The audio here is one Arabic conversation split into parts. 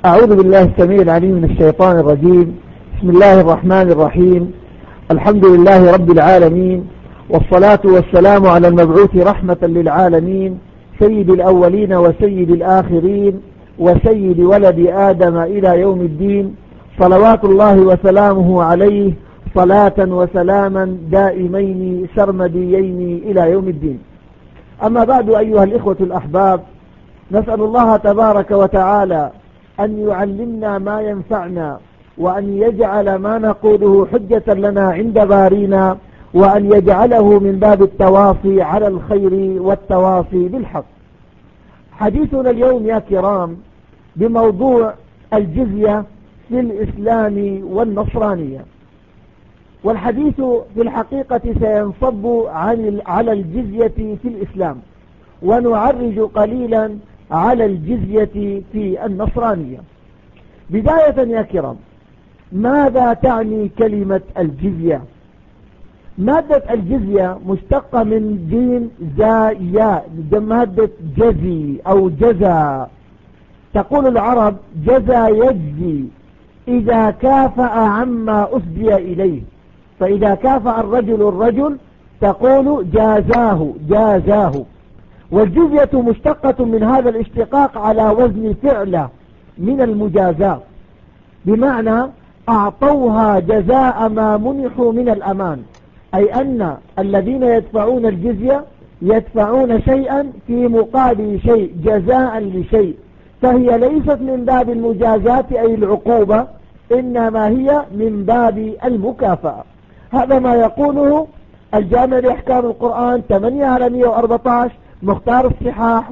أعوذ بالله السميع العليم من الشيطان الرجيم. بسم الله الرحمن الرحيم. الحمد لله رب العالمين، والصلاة والسلام على المبعوث رحمة للعالمين، سيد الأولين وسيد الآخرين وسيد ولد آدم إلى يوم الدين، صلوات الله وسلامه عليه صلاة وسلاما دائمين سرمديين إلى يوم الدين. أما بعد، أيها الإخوة الأحباب، نسأل الله تبارك وتعالى أن يعلمنا ما ينفعنا، وأن يجعل ما نقوله حجة لنا عند بارينا، وأن يجعله من باب التواصي على الخير والتواصي بالحق. حديثنا اليوم يا كرام بموضوع الجزية في الإسلام والنصرانية، والحديث في الحقيقة سينصب على الجزية في الإسلام، ونعرج قليلا على الجزية في النصرانية. بداية يا كرام، ماذا تعني كلمة الجزية؟ مادة الجزية مشتقة من جيم زايا، مادة جزي أو جزا. تقول العرب جزا يجزي إذا كافأ عما أسدي إليه، فإذا كافأ الرجل تقول جازاه جازاه. والجزية مشتقة من هذا الاشتقاق على وزن فعل من المجازات، بمعنى أعطوها جزاء ما منحوا من الأمان، أي أن الذين يدفعون الجزية يدفعون شيئا في مقابل شيء جزاء لشيء، فهي ليست من باب المجازات أي العقوبة، إنما هي من باب المكافأة. هذا ما يقوله الجامع لإحكام القرآن 8/114، مختار الصحاح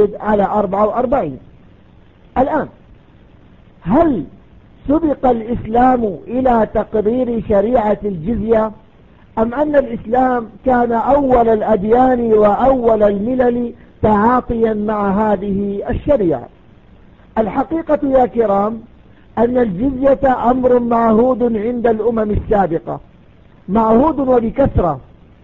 1/44. الآن، هل سبق الإسلام إلى تقرير شريعة الجزية، أم أن الإسلام كان أول الأديان وأول الملل تعاطيا مع هذه الشريعة؟ الحقيقة يا كرام أن الجزية أمر معهود عند الأمم السابقة، معهود وبكثرة،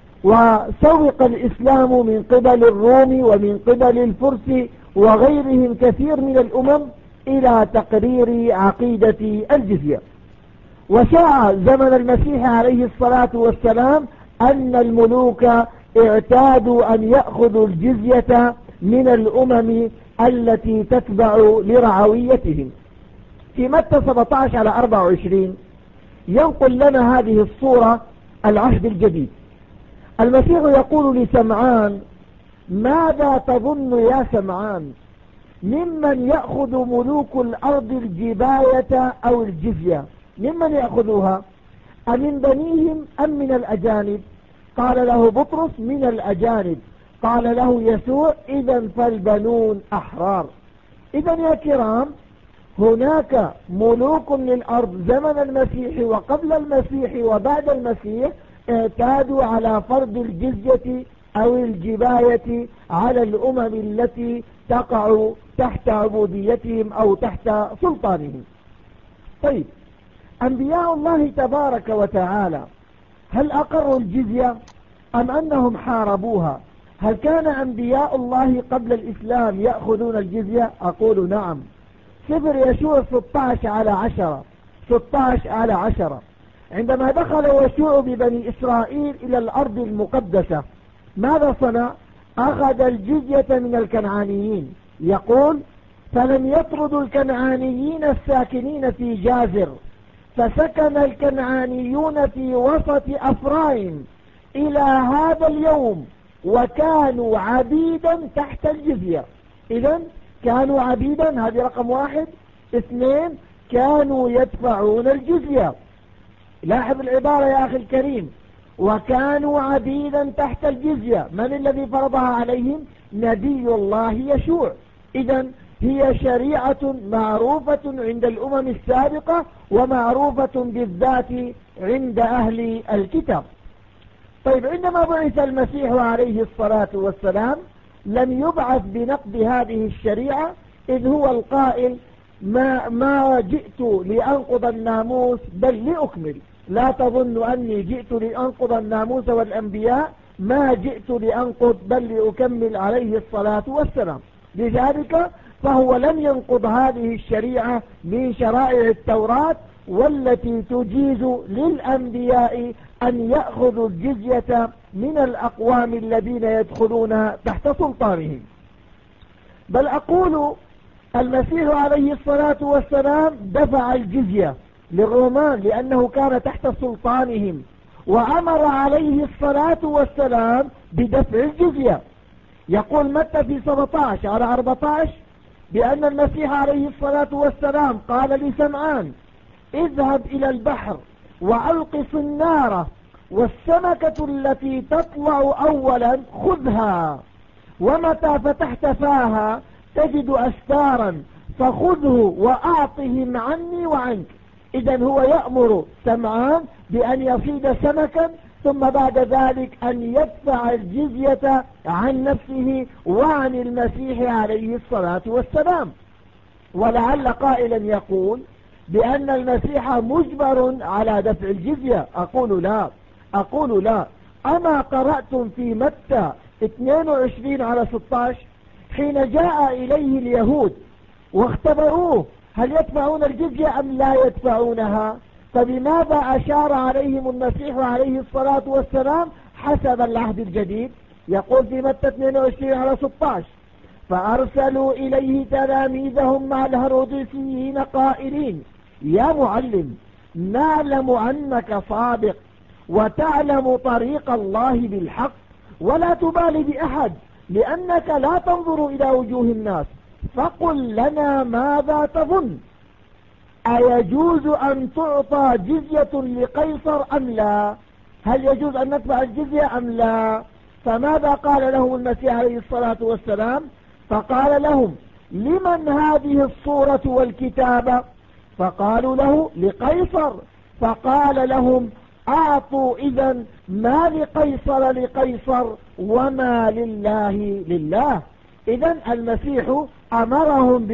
وسوق الإسلام من قبل الروم ومن قبل الفرس وغيرهم كثير من الأمم إلى تقرير عقيدة الجزية. وشاع زمن المسيح عليه الصلاة والسلام أن الملوك اعتادوا أن يأخذوا الجزية من الأمم التي تتبع لرعويتهم. في متى 17/24 ينقل لنا هذه الصورة العهد الجديد. المسيح يقول لسمعان: ماذا تظن يا سمعان، ممن يأخذ ملوك الأرض الجباية أو الجزية؟ ممن يأخذوها؟ أمن بنيهم أم من الأجانب؟ قال له بطرس: من الأجانب. قال له يسوع: إذن فالبنون أحرار. إذن يا كرام، هناك ملوك للأرض زمن المسيح وقبل المسيح وبعد المسيح اعتادوا على فرض الجزية أو الجباية على الأمم التي تقع تحت عبوديتهم أو تحت سلطانهم. طيب، أنبياء الله تبارك وتعالى هل أقروا الجزية أم أنهم حاربوها؟ هل كان أنبياء الله قبل الإسلام يأخذون الجزية؟ أقول نعم. سفر يشوع 16/10 عندما دخل يشوع ببني إسرائيل إلى الأرض المقدسة ماذا صنع؟ أخذ الجزية من الكنعانيين. يقول: فلم يطردوا الكنعانيين الساكنين في جازر، فسكن الكنعانيون في وسط أفرايم إلى هذا اليوم، وكانوا عبيدا تحت الجزية. إذن كانوا عبيدا، هذه رقم 1. 2، كانوا يدفعون الجزية. لاحظ العبارة يا أخي الكريم: وكانوا عبيدا تحت الجزية. من الذي فرضها عليهم؟ نبي الله يشوع. إذن هي شريعة معروفة عند الأمم السابقة ومعروفة بالذات عند أهل الكتاب. طيب، عندما بعث المسيح عليه الصلاة والسلام لم يبعث بنقد هذه الشريعة، إذ هو القائل: ما جئت لأنقض الناموس بل لأكمل. لا تظن أني جئت لأنقض الناموس والأنبياء، ما جئت لأنقض بل لأكمل عليه الصلاة والسلام. لذلك فهو لم ينقض هذه الشريعة من شرائع التوراة والتي تجيز للأنبياء أن يأخذوا الجزية من الأقوام الذين يدخلون تحت سلطانهم. بل أقول المسيح عليه الصلاة والسلام دفع الجزية للرومان لأنه كان تحت سلطانهم، وأمر عليه الصلاة والسلام بدفع الجزية. يقول متى في 17 على 14 بأن المسيح عليه الصلاة والسلام قال لسمعان: اذهب إلى البحر وألق النار، والسمكة التي تطلع أولا خذها، ومتى فتحت فاها تجد أستارا فخذه وأعطهم عني وعنك. إذن هو يأمر سمعان بأن يصيد سمكا، ثم بعد ذلك أن يدفع الجزية عن نفسه وعن المسيح عليه الصلاة والسلام. ولعل قائلا يقول بأن المسيح مجبر على دفع الجزية. أقول لا. أما قرأتم في متى 22 على 16 حين جاء إليه اليهود واختبروه هل يدفعون الجزية أم لا يدفعونها؟ فبماذا أشار عليهم المسيح عليه الصلاة والسلام حسب العهد الجديد؟ يقول في متى 22 على 16: فأرسلوا إليه تلاميذهم مع الهروديسيين قائلين: يا معلم، نعلم أنك صادق وتعلم طريق الله بالحق ولا تبالي بأحد، لأنك لا تنظر إلى وجوه الناس، فقل لنا ماذا تظن؟ أيجوز أن تعطى جزية لقيصر أم لا؟ هل يجوز أن ندفع الجزية أم لا؟ فماذا قال لهم المسيح عليه الصلاة والسلام؟ فقال لهم: لمن هذه الصورة والكتابة؟ فقالوا له: لقيصر. فقال لهم: أعطوا إذن ما لقيصر لقيصر وما لله لله. إذن المسيح أمرهم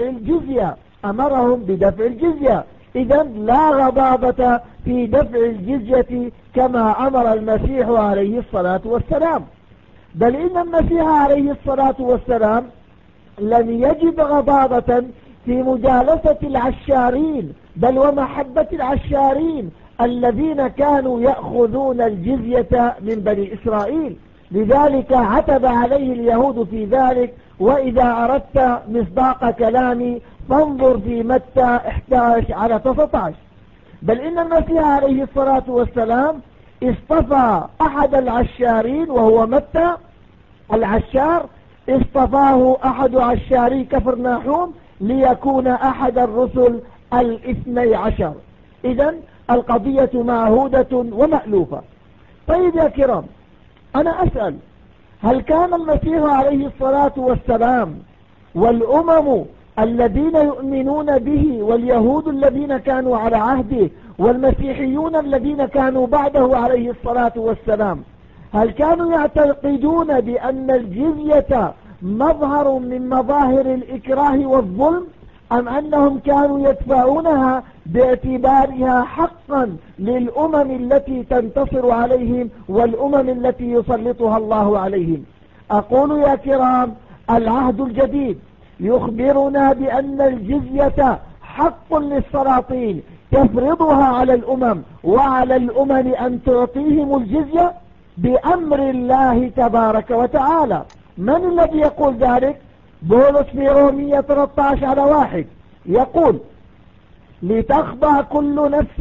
بدفع الجزية. إذن لا غضاضة في دفع الجزية كما أمر المسيح عليه الصلاة والسلام. بل إن المسيح عليه الصلاة والسلام لم يجد غضاضة في مجالسة العشارين بل ومحبة العشارين الذين كانوا يأخذون الجزية من بني إسرائيل. لذلك عتب عليه اليهود في ذلك. وإذا أردت مصداق كلامي فانظر في متى 11 على 19. بل إن المسيح عليه الصلاة والسلام اصطفى أحد العشارين وهو متى العشار، اصطفاه أحد عشاري كفرناحوم ليكون أحد الرسل 12. إذن القضية معهودة ومألوفة. طيب يا كرام، أنا أسأل: هل كان المسيح عليه الصلاة والسلام والأمم الذين يؤمنون به واليهود الذين كانوا على عهده والمسيحيون الذين كانوا بعده عليه الصلاة والسلام هل كانوا يعتقدون بأن الجزية مظهر من مظاهر الإكراه والظلم، أم أنهم كانوا يدفعونها باعتبارها حقا للأمم التي تنتصر عليهم والأمم التي يسلطها الله عليهم؟ أقول يا كرام، العهد الجديد يخبرنا بأن الجزية حق للسلاطين تفرضها على الأمم، وعلى الأمم أن تعطيهم الجزية بأمر الله تبارك وتعالى. من الذي يقول ذلك؟ بولس في رومية 13 على 1 يقول: لتخضع كل نفس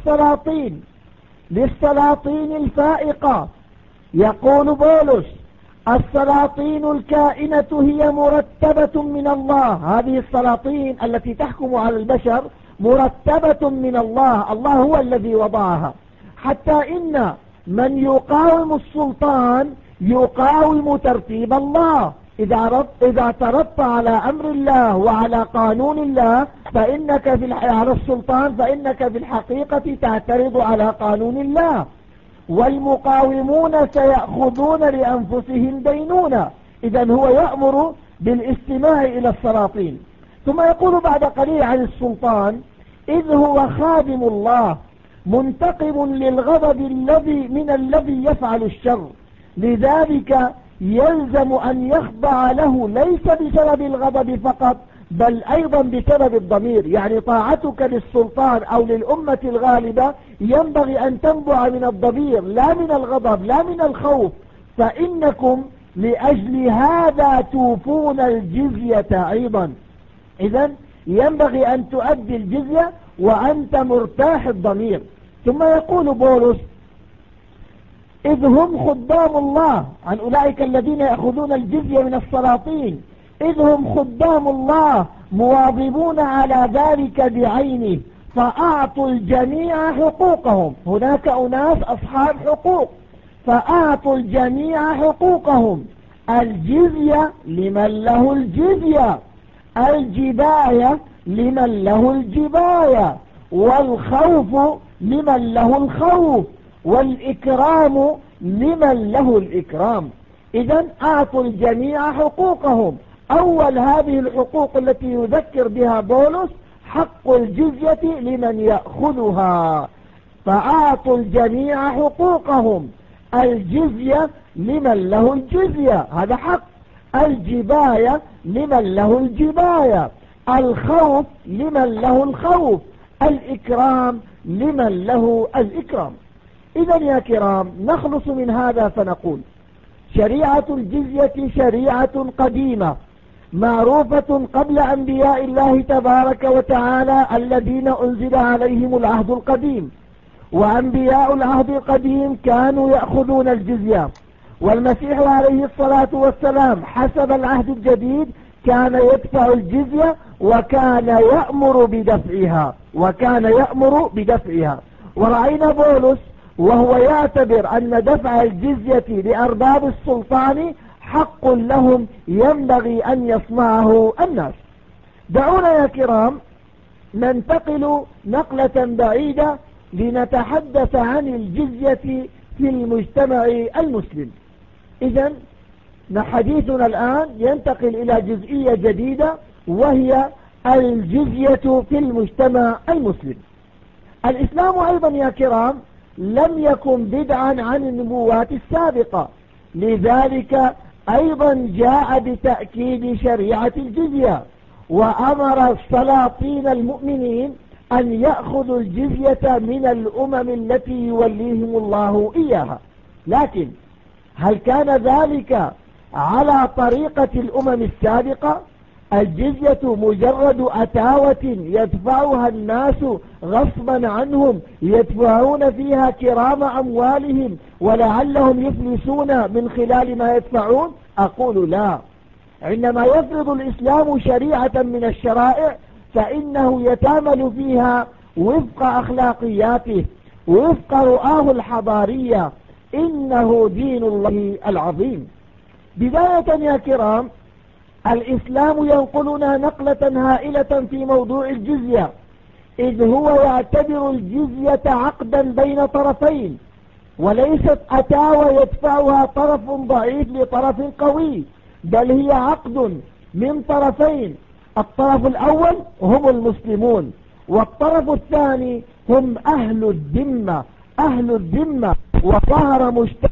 للسلاطين الفائقة. يقول بولس: السلاطين الكائنة هي مرتبة من الله. هذه السلاطين التي تحكم على البشر مرتبة من الله، الله هو الذي وضعها، حتى إن من يقاوم السلطان يقاوم ترتيب الله. إذا اعترضت على أمر الله وعلى قانون الله فإنك على السلطان فإنك في الحقيقة تعترض على قانون الله. والمقاومون سيأخذون لأنفسهم دينونة. إذن هو يأمر بالاستماع إلى السلاطين. ثم يقول بعد قليل عن السلطان: إذ هو خادم الله منتقم للغضب الذي يفعل الشر، لذلك يلزم أن يخضع له ليس بسبب الغضب فقط بل أيضا بسبب الضمير. يعني طاعتك للسلطان أو للأمة الغالبة ينبغي أن تنبع من الضمير لا من الغضب لا من الخوف، فإنكم لأجل هذا توفون الجزية أيضا. إذن ينبغي أن تؤدي الجزية وأنت مرتاح الضمير. ثم يقول بولس: إذ هم خدام الله، عن أولئك الذين يأخذون الجزية من السلاطين، إذ هم خدام الله مواظبون على ذلك بعينه فأعطوا الجميع حقوقهم. هناك أناس أصحاب حقوق، فأعطوا الجميع حقوقهم. الجزية لمن له الجزية، الجباية لمن له الجباية، والخوف لمن له الخوف، والإكرام لمن له الإكرام. إذن أعطوا الجميع حقوقهم. أول هذه الحقوق التي يذكر بها بولس حق الجزية لمن يأخذها، فأعطوا الجميع حقوقهم. الجزية لمن له الجزية، هذا حق. الجباية لمن له الجباية، الخوف لمن له الخوف، الإكرام لمن له الإكرام. إذن يا كرام نخلص من هذا فنقول: شريعة الجزية شريعة قديمة معروفة قبل أنبياء الله تبارك وتعالى الذين أنزل عليهم العهد القديم، وأنبياء العهد القديم كانوا يأخذون الجزية، والمسيح عليه الصلاة والسلام حسب العهد الجديد كان يدفع الجزية وكان يأمر بدفعها. ورأينا بولس وهو يعتبر أن دفع الجزية لأرباب السلطان حق لهم ينبغي أن يصنعه الناس. دعونا يا كرام ننتقل نقلة بعيدة لنتحدث عن الجزية في المجتمع المسلم. إذن حديثنا الآن ينتقل إلى جزئية جديدة وهي الجزية في المجتمع المسلم. الإسلام أيضا يا كرام لم يكن بدعا عن النبوات السابقة، لذلك أيضا جاء بتأكيد شريعة الجزية، وأمر السلاطين المؤمنين أن يأخذوا الجزية من الأمم التي يوليهم الله إياها. لكن هل كان ذلك على طريقة الأمم السابقة؟ الجزية مجرد أتاوة يدفعها الناس غصبا عنهم، يدفعون فيها كرام أموالهم ولعلهم يفلسون من خلال ما يدفعون؟ أقول لا. عندما يفرض الإسلام شريعة من الشرائع فإنه يتعامل فيها وفق أخلاقياته، وفق رؤاه الحضارية. إنه دين الله العظيم. بداية يا كرام الإسلام ينقلنا نقلة هائلة في موضوع الجزية، إذ هو يعتبر الجزية عقدا بين طرفين، وليست أتاوى يدفعها طرف ضعيف لطرف قوي، بل هي عقد من طرفين. الطرف الأول هم المسلمون، والطرف الثاني هم أهل الذمة. وظهر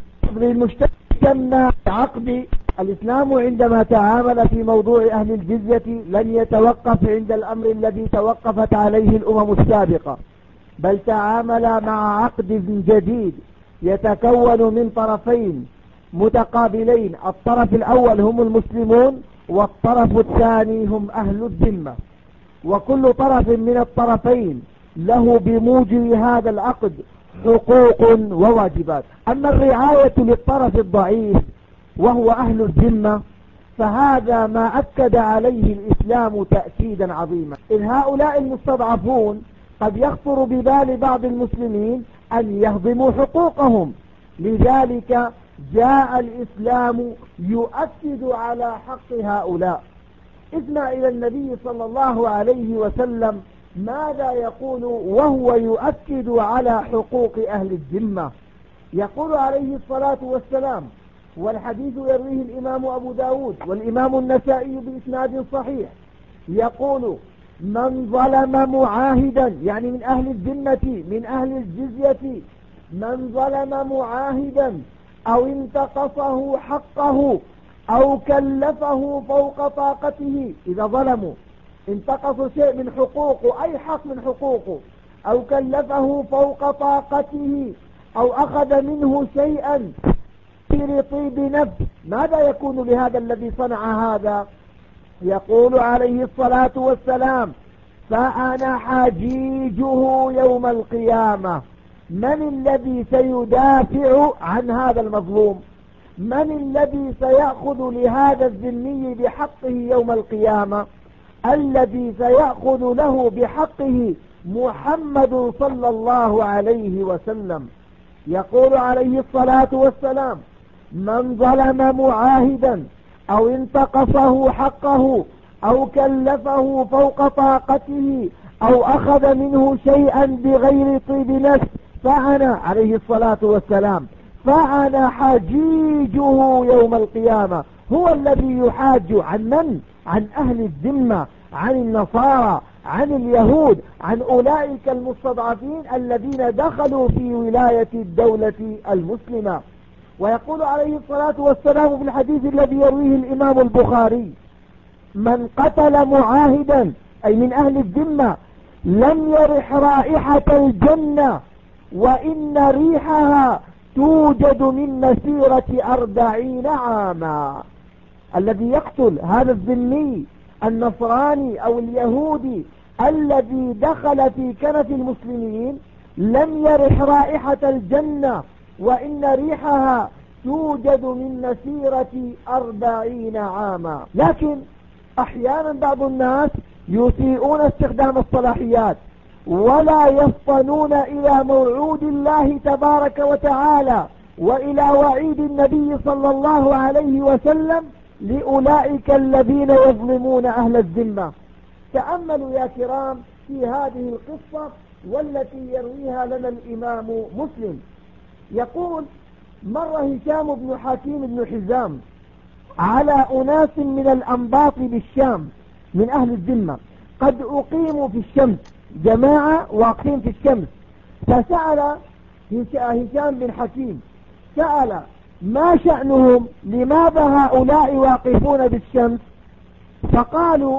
مجتمع عقد الإسلام عندما تعامل في موضوع أهل الجزية لن يتوقف عند الأمر الذي توقفت عليه الأمم السابقة، بل تعامل مع عقد جديد يتكون من طرفين متقابلين. الطرف الأول هم المسلمون، والطرف الثاني هم أهل الذمة. وكل طرف من الطرفين له بموجب هذا العقد حقوق وواجبات. أما الرعاية للطرف الضعيف وهو أهل الذمة فهذا ما أكد عليه الإسلام تأكيدا عظيما، إذ هؤلاء المستضعفون قد يخطر ببال بعض المسلمين أن يهضموا حقوقهم. لذلك جاء الإسلام يؤكد على حق هؤلاء. اسمع إلى النبي صلى الله عليه وسلم ماذا يقول وهو يؤكد على حقوق أهل الذمة. يقول عليه الصلاة والسلام، والحديث يرويه الإمام أبو داود والإمام النسائي بإسناد صحيح، يقول: من ظلم معاهدا، يعني من أهل الذمة من أهل الجزية، من ظلم معاهدا أو انتقصه حقه أو كلفه فوق طاقته. إذا ظلموا انتقصوا شيء من حقوقه، أي حق من حقوقه، أو كلفه فوق طاقته، أو أخذ منه شيئا في طيب نفس، ماذا يكون لهذا الذي صنع هذا؟ يقول عليه الصلاة والسلام: فأنا حجيجه يوم القيامة. من الذي سيدافع عن هذا المظلوم؟ من الذي سيأخذ لهذا الذمي بحقه يوم القيامة؟ الذي سيأخذ له بحقه محمد صلى الله عليه وسلم. يقول عليه الصلاة والسلام: من ظلم معاهدا أو انتقصه حقه أو كلفه فوق طاقته أو أخذ منه شيئا بغير طيب نفس فأنا، عليه الصلاة والسلام، فأنا حجيجه يوم القيامة. هو الذي يحاج عن من؟ عن أهل الذمة، عن النصارى، عن اليهود، عن أولئك المستضعفين الذين دخلوا في ولاية الدولة المسلمة. ويقول عليه الصلاة والسلام في الحديث الذي يرويه الإمام البخاري: من قتل معاهدا أي من أهل الذمة لم يرح رائحة الجنة وإن ريحها توجد من مسيرة 40 عاما. الذي يقتل هذا الذمي النصراني أو اليهودي الذي دخل في كنف المسلمين لم يرح رائحة الجنة وإن ريحها توجد من مسيرة 40 عاما. لكن أحيانا بعض الناس يسيئون استخدام الصلاحيات ولا يفطنون إلى موعود الله تبارك وتعالى وإلى وعيد النبي صلى الله عليه وسلم لأولئك الذين يظلمون أهل الذمة. تأملوا يا كرام في هذه القصة والتي يرويها لنا الإمام مسلم. يقول: مر هشام بن حكيم بن حزام على أناس من الأنباط بالشام من أهل الذمة قد أقيموا في الشمس، جماعة واقفين في الشمس. فسأل هشام بن حكيم، سأل: ما شأنهم؟ لماذا هؤلاء واقفون بالشمس؟ فقالوا: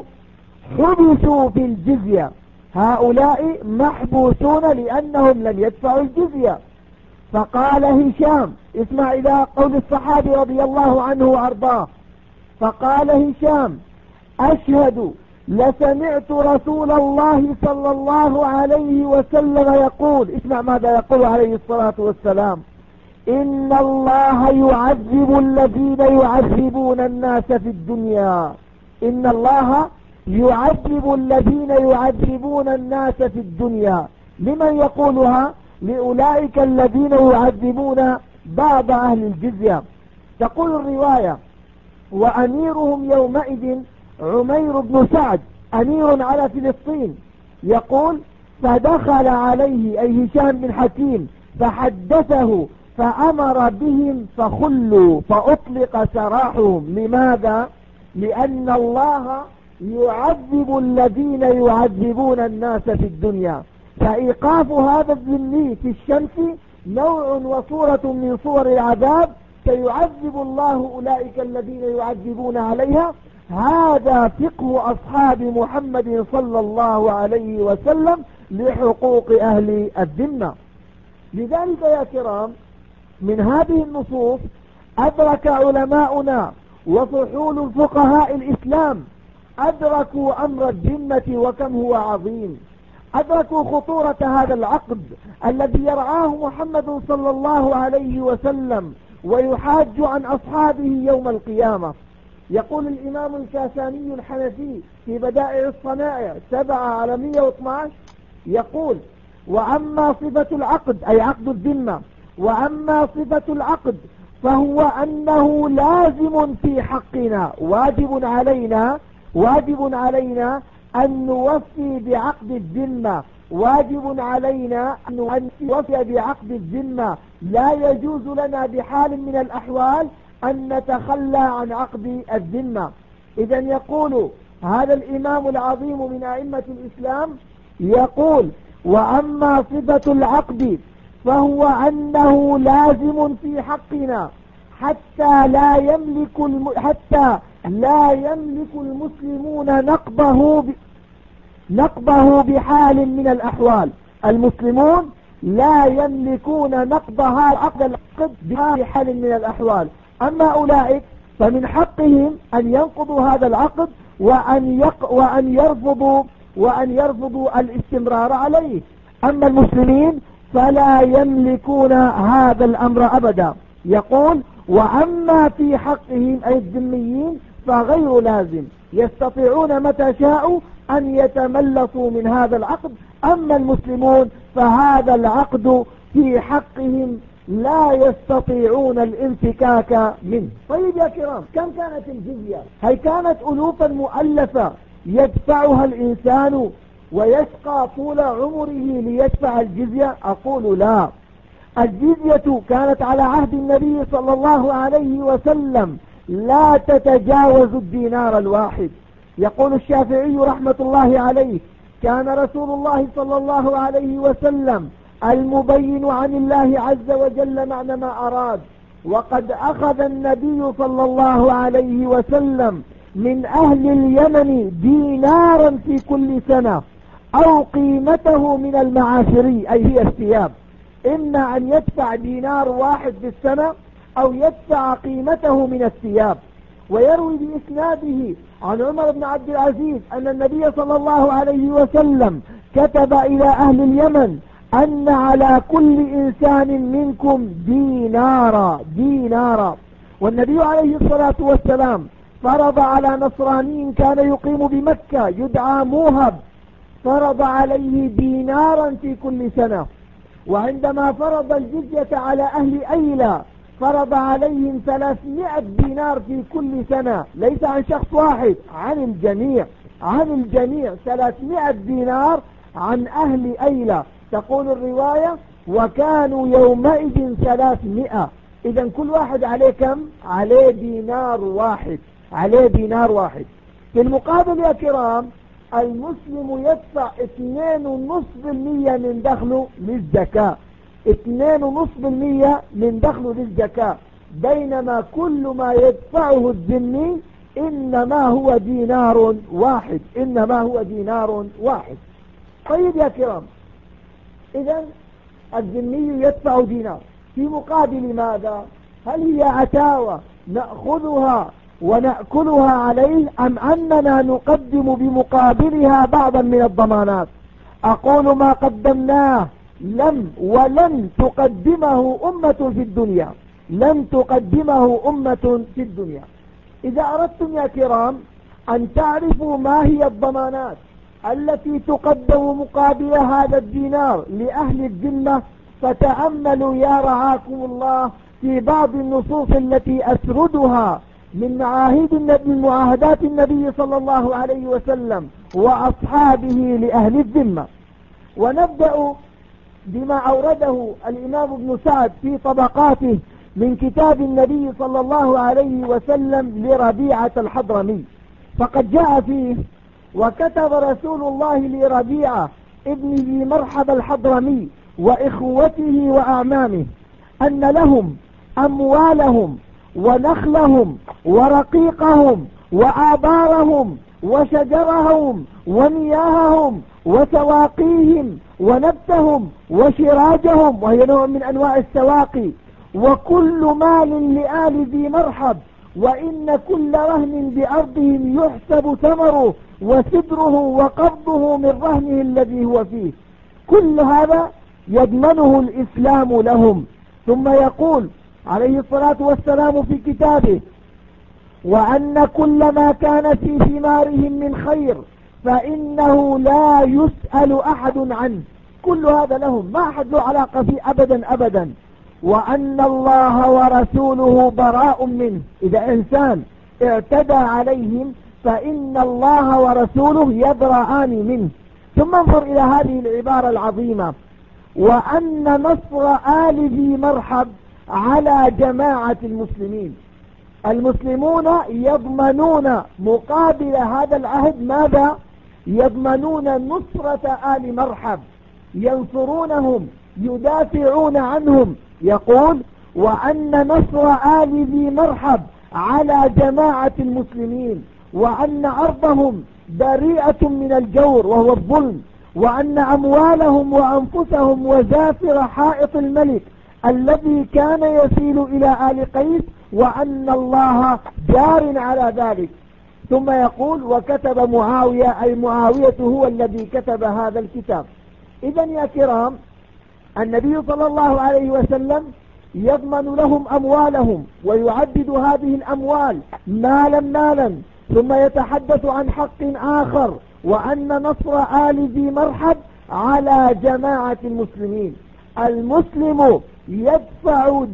حبسوا في الجزية، هؤلاء محبوسون لأنهم لم يدفعوا الجزية. فقال هشام، اسمع إلى قول الصحابي رضي الله عنه وأرضاه، فقال هشام: أشهد لسمعت رسول الله صلى الله عليه وسلم يقول، اسمع ماذا يقول عليه الصلاة والسلام: إن الله يعذب الذين يعذبون الناس في الدنيا. إن الله يعذب الذين يعذبون الناس في الدنيا. لمن يقولها؟ لأولئك الذين يعذبون بعض أهل الجزية. تقول الرواية: وأميرهم يومئذ عمير بن سعد، أمير على فلسطين. يقول: فدخل عليه أي هشام بن حكيم فحدثه فأمر بهم فخلوا فأطلق سراحهم. لماذا؟ لأن الله يعذب الذين يعذبون الناس في الدنيا. فإيقاف هذا الذمي في الشمس نوع وصورة من صور العذاب سيعذب الله أولئك الذين يعذبون عليها. هذا فقه أصحاب محمد صلى الله عليه وسلم لحقوق أهل الذمة. لذلك يا كرام من هذه النصوص أدرك علماؤنا وفحول فقهاء الإسلام أدركوا أمر الذمة وكم هو عظيم، أدركوا خطورة هذا العقد الذي يرعاه محمد صلى الله عليه وسلم ويحاج عن أصحابه يوم القيامة. يقول الإمام الكاساني الحنفي في بدائع الصنائع 7/112 يقول: وأما صفة العقد أي عقد الذمة، وأما صفة العقد فهو أنه لازم في حقنا، واجب علينا أن نوفي بعقد الذمة، واجب علينا أن نوفي بعقد الذمة. لا يجوز لنا بحال من الأحوال أن نتخلى عن عقد الذمة. إذا يقول هذا الإمام العظيم من أئمة الإسلام يقول: وأما صفة العقد فهو أنه لازم في حقنا حتى لا يملك المسلمون نقضه بحال من الأحوال. المسلمون لا يملكون نقض هذا العقد بحال من الأحوال. أما أولئك فمن حقهم أن ينقضوا هذا العقد وأن يرفضوا الاستمرار عليه. أما المسلمين فلا يملكون هذا الأمر أبدا. يقول وأما في حقهم أي الذميين فغير لازم، يستطيعون متى شاءوا أن يتملصوا من هذا العقد. أما المسلمون فهذا العقد في حقهم لا يستطيعون الانفكاك منه. طيب يا كرام، كم كانت الجزية؟ هل كانت ألوفا مؤلفة يدفعها الإنسان ويشقى طول عمره ليدفع الجزية؟ أقول لا. الجزية كانت على عهد النبي صلى الله عليه وسلم لا تتجاوز الدينار الواحد. يقول الشافعي رحمة الله عليه كان رسول الله صلى الله عليه وسلم المبين عن الله عز وجل معنى ما أراد، وقد أخذ النبي صلى الله عليه وسلم من أهل اليمن دينارا في كل سنة أو قيمته من المعاشري أي هي الثياب، إما أن يدفع دينار واحد في السنة أو يدفع قيمته من الثياب. ويروي بإسناده عن عمر بن عبد العزيز أن النبي صلى الله عليه وسلم كتب إلى أهل اليمن أن على كل إنسان منكم دينارا. والنبي عليه الصلاة والسلام فرض على نصراني كان يقيم بمكة يدعى موهب، فرض عليه دينارا في كل سنة. وعندما فرض الجزية على أهل أيلة فرض عليهم 300 دينار في كل سنة، ليس عن شخص واحد، عن الجميع 300 دينار عن أهل أيلة. تقول الرواية وكانوا يومئذ 300. إذا كل واحد عليه كم؟ عليه دينار واحد. في المقابل يا كرام المسلم يدفع 2.5% من دخله للزكاة، 2.5% من دخله للزكاة، بينما كل ما يدفعه الذمي إنما هو دينار واحد. طيب يا كرام، إذن الذمي يدفع دينار في مقابل ماذا؟ هل هي عتاوى نأخذها ونأكلها عليه أم أننا نقدم بمقابلها بعضا من الضمانات؟ أقول ما قدمناه ولن تقدمه أمة في الدنيا. إذا أردتم يا كرام أن تعرفوا ما هي الضمانات التي تقدم مقابل هذا الدينار لأهل الذمة فتأملوا يا رعاكم الله في بعض النصوص التي أسردها من معاهدات النبي صلى الله عليه وسلم وأصحابه لأهل الذمة. ونبدأ بما أورده الإمام ابن سعد في طبقاته من كتاب النبي صلى الله عليه وسلم لربيعة الحضرمي، فقد جاء فيه وكتب رسول الله لربيعة ابن ذي مرحب الحضرمي وإخوته وأعمامه أن لهم أموالهم ونخلهم ورقيقهم وآبارهم وشجرهم ومياههم وسواقيهم ونبتهم وشراجهم، وهي نوع من أنواع السواقي، وكل مال لآل ذي مرحب، وإن كل رهن بأرضهم يحسب ثمره وسدره وقبضه من رهنه الذي هو فيه. كل هذا يضمنه الإسلام لهم. ثم يقول عليه الصلاة والسلام في كتابه وأن كل ما كان في ثمارهم من خير فإنه لا يسأل أحد عنه. كل هذا لهم، ما أحد له علاقة فيه أبدا. وأن الله ورسوله براء منه. إذا إنسان اعتدى عليهم فإن الله ورسوله يبرآن منه. ثم انظر إلى هذه العبارة العظيمة وأن نصر آل ذي مرحب على جماعة المسلمين. المسلمون يضمنون مقابل هذا العهد ماذا؟ يضمنون نصرة آل مرحب. ينصرونهم يدافعون عنهم. يقول وأن نصر آل ذي مرحب على جماعة المسلمين، وأن أرضهم بريئة من الجور وهو الظلم، وأن أموالهم وأنفسهم وزافر حائط الملك الذي كان يسيل إلى آل قيس، وأن الله جار على ذلك. ثم يقول وكتب معاوية، أي معاوية هو الذي كتب هذا الكتاب. إذن يا كرام، النبي صلى الله عليه وسلم يضمن لهم أموالهم ويعدد هذه الأموال مالا مالا، ثم يتحدث عن حق آخر، وأن نصر آل ذي مرحب على جماعة المسلمين. المسلم يدفع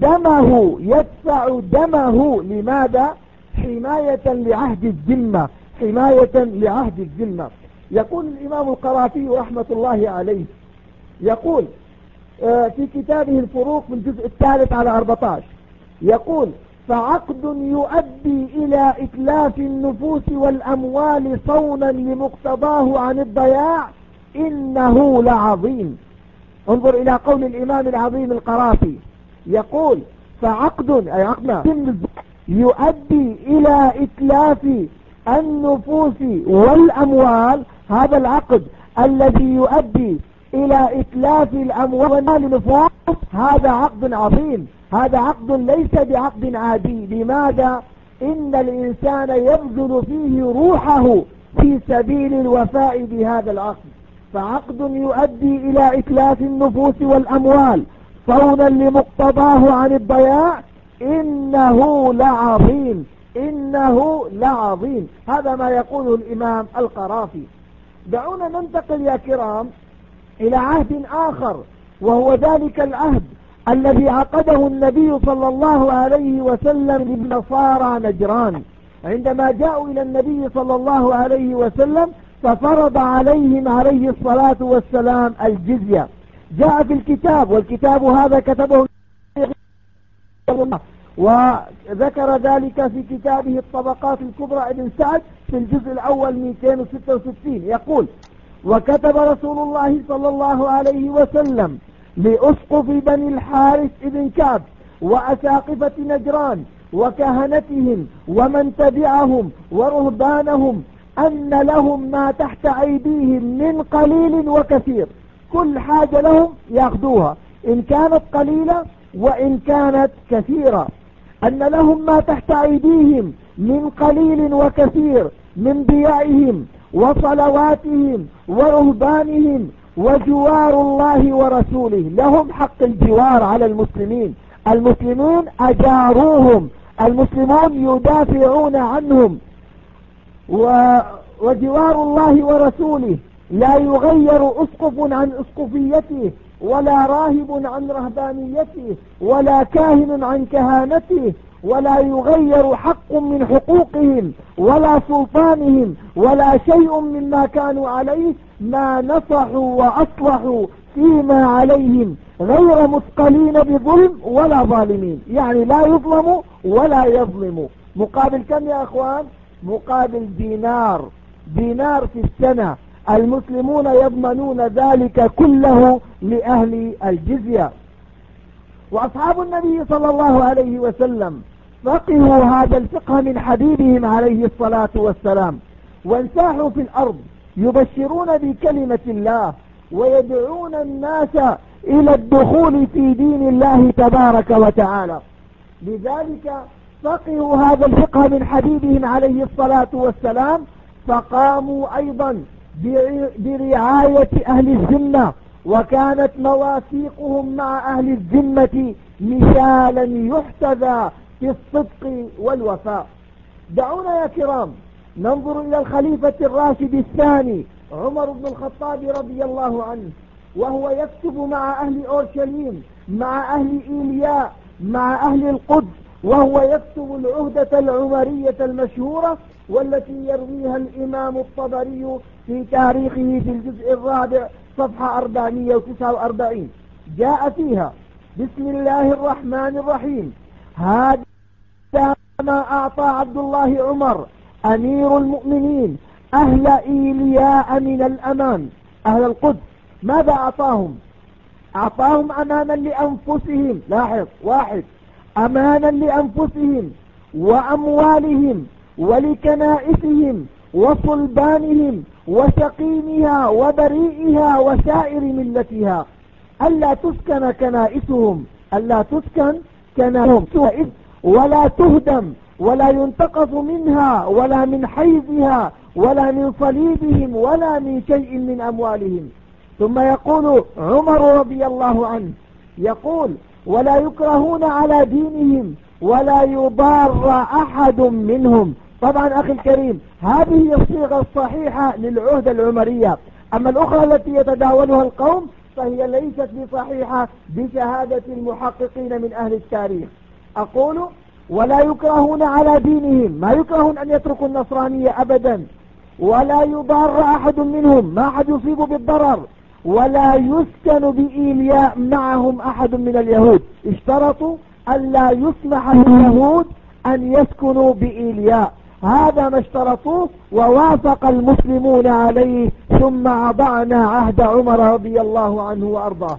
دمه لماذا؟ حماية لعهد الذمة، حماية لعهد الذمة. يقول الإمام القرافي رحمة الله عليه، يقول في كتابه الفروق في الجزء 3/14، يقول فعقد يؤدي إلى إتلاف النفوس والأموال صونا لمقتضاه عن الضياع إنه لعظيم. انظر إلى قول الإمام العظيم القرافي، يقول فعقد، أي عقد يؤدي إلى إتلاف النفوس والأموال، هذا العقد الذي يؤدي إلى إتلاف الأموال والنفوس هذا عقد عظيم، هذا عقد ليس بعقد عادي. لماذا؟ إن الإنسان يبذل فيه روحه في سبيل الوفاء بهذا العقد. فعقد يؤدي إلى إتلاف النفوس والأموال صونا لمقتضاه عن الضياع إنه لعظيم، إنه لعظيم. هذا ما يقوله الإمام القرافي. دعونا ننتقل يا كرام إلى عهد آخر، وهو ذلك العهد الذي عقده النبي صلى الله عليه وسلم للنصارى نجران. عندما جاءوا إلى النبي صلى الله عليه وسلم ففرض عليهم عليه الصلاة والسلام الجزية. جاء في الكتاب، والكتاب هذا كتبه وذكر ذلك في كتابه الطبقات الكبرى ابن سعد في الجزء الأول 266. يقول وكتب رسول الله صلى الله عليه وسلم لأسقف بني الحارث ابن كعب وأساقفة نجران وكهنتهم ومن تبعهم ورهبانهم أن لهم ما تحت أيديهم من قليل وكثير، كل حاجة لهم يأخذوها إن كانت قليلة وإن كانت كثيرة، أن لهم ما تحت أيديهم من قليل وكثير من بيعهم وصلواتهم ورهبانهم وجوار الله ورسوله. لهم حق الجوار على المسلمين، المسلمون أجاروهم، المسلمون يدافعون عنهم. وجوار الله ورسوله لا يغير أسقف عن أسقفيته، ولا راهب عن رهبانيته، ولا كاهن عن كهانته، ولا يغير حق من حقوقهم ولا سلطانهم ولا شيء مما كانوا عليه ما نصحوا وأصلحوا فيما عليهم غير مثقلين بظلم ولا ظالمين. يعني لا يظلموا ولا يظلموا. مقابل كم يا أخوان؟ مقابل دينار في السنة. المسلمون يضمنون ذلك كله لأهل الجزية. وأصحاب النبي صلى الله عليه وسلم فقهوا هذا الفقه من حبيبهم عليه الصلاة والسلام، وانساحوا في الأرض يبشرون بكلمة الله ويدعون الناس إلى الدخول في دين الله تبارك وتعالى. لذلك فقهوا هذا الفقه من حبيبهم عليه الصلاة والسلام، فقاموا أيضا برعاية أهل الذمة، وكانت مواثيقهم مع أهل الذمة مثالا يحتذى في الصدق والوفاء. دعونا يا كرام ننظر إلى الخليفة الراشد الثاني عمر بن الخطاب رضي الله عنه، وهو يكتب مع أهل أورشليم، مع أهل إيلياء، مع أهل القدس، وهو يكتب العهدة العمرية المشهورة والتي يرويها الإمام الطبري في تاريخه في الجزء الرابع صفحة 449. جاء فيها بسم الله الرحمن الرحيم: هذا ما أعطى عبد الله عمر أمير المؤمنين أهل إيلياء من الأمان، أهل القدس ماذا أعطاهم؟ أعطاهم أمانا لأنفسهم. لاحظ، واحد، أمانا لأنفسهم وأموالهم ولكنائسهم وصلبانهم وسقيمها وبريئها وسائر ملتها، ألا تسكن كنائسهم، ألا تسكن كنائسهم ولا تهدم ولا ينتقص منها ولا من حيضها ولا من صليبهم ولا من شيء من أموالهم. ثم يقول عمر رضي الله عنه، يقول: ولا يكرهون على دينهم ولا يضار أحد منهم. طبعا أخي الكريم، هذه الصيغة الصحيحة للعهد العمرية، أما الأخرى التي يتداولها القوم فهي ليست بصحيحة بشهادة المحققين من أهل التاريخ. أقول: ولا يكرهون على دينهم، ما يكرهون أن يتركوا النصرانية أبدا، ولا يضار أحد منهم، ما أحد يصيب بالضرر، ولا يسكن بإيلياء معهم أحد من اليهود. اشترطوا ألا يسمح لليهود أن يسكنوا بإيلياء، هذا ما اشترطوه ووافق المسلمون عليه، ثم أضعنا عهد عمر رضي الله عنه وأرضاه.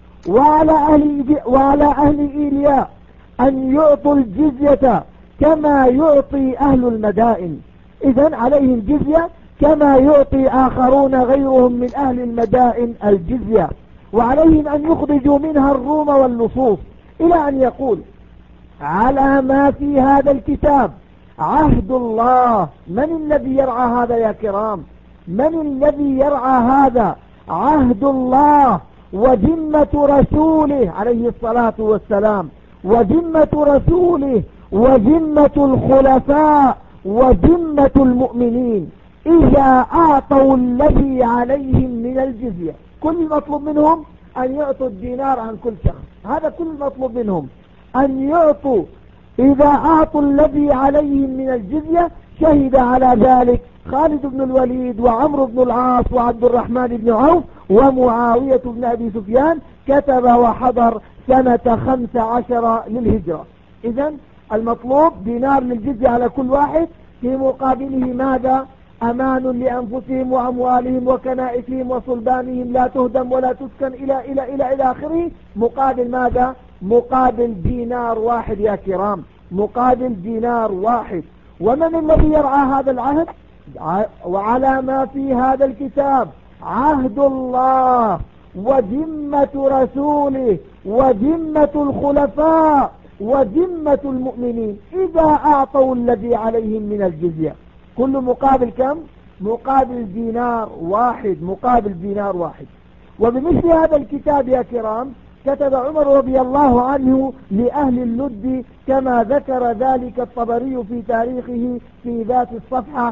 وعلى أهل إيلياء أن يعطوا الجزية كما يعطي أهل المدائن، إذن عليهم جزية كما يعطي آخرون غيرهم من أهل المدائن الجزية، وعليهم أن يخرجوا منها الروم واللصوص، إلى أن يقول: على ما في هذا الكتاب عهد الله. من الذي يرعى هذا يا كرام؟ من الذي يرعى هذا؟ عهد الله وذمة رسوله عليه الصلاة والسلام، وذمة رسوله وذمة الخلفاء وذمة المؤمنين إذا أعطوا الذي عليهم من الجزية. كل مطلوب منهم أن يعطوا الدينار عن كل شخص، هذا كل مطلوب منهم، أن يعطوا إذا أعطوا الذي عليهم من الجزية. شهد على ذلك خالد بن الوليد وعمرو بن العاص وعبد الرحمن بن عوف ومعاوية بن أبي سفيان، كتب وحضر سنة 15 للهجرة. إذن المطلوب دينار للجزية على كل واحد، في مقابله ماذا؟ أمان لأنفسهم وأموالهم وكنائسهم وصلبانهم لا تهدم ولا تسكن إلى آخره. مقابل ماذا؟ مقابل دينار واحد يا كرام، مقابل دينار واحد. ومن الذي يرعى هذا العهد؟ وعلى ما في هذا الكتاب عهد الله وذمة رسوله وذمة الخلفاء وذمة المؤمنين إذا أعطوا الذي عليهم من الجزية. كل مقابل كم؟ مقابل دينار واحد، مقابل دينار واحد. وبمثل هذا الكتاب يا كرام كتب عمر رضي الله عنه لأهل اللد، كما ذكر ذلك الطبري في تاريخه في ذات الصفحة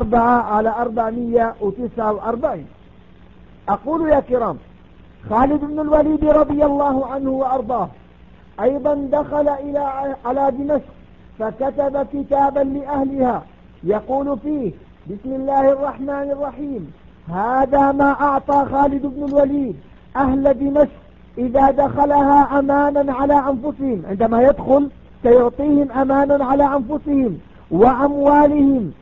4/449. أقول يا كرام: خالد بن الوليد رضي الله عنه وأرضاه أيضا دخل على دمشق فكتب كتابا لأهلها يقول فيه: بسم الله الرحمن الرحيم، هذا ما أعطى خالد بن الوليد أهل دمشق إذا دخلها أمانا على أنفسهم. عندما يدخل سيعطيهم أمانا على أنفسهم وأموالهم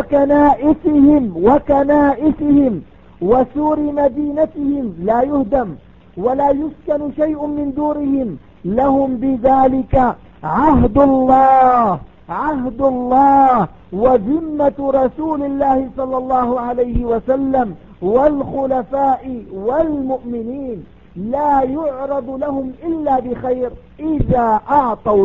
وكنائسهم وسور مدينتهم لا يهدم ولا يسكن شيء من دورهم، لهم بذلك عهد الله وذمة رسول الله صلى الله عليه وسلم والخلفاء والمؤمنين، لا يعرض لهم إلا بخير إذا أعطوا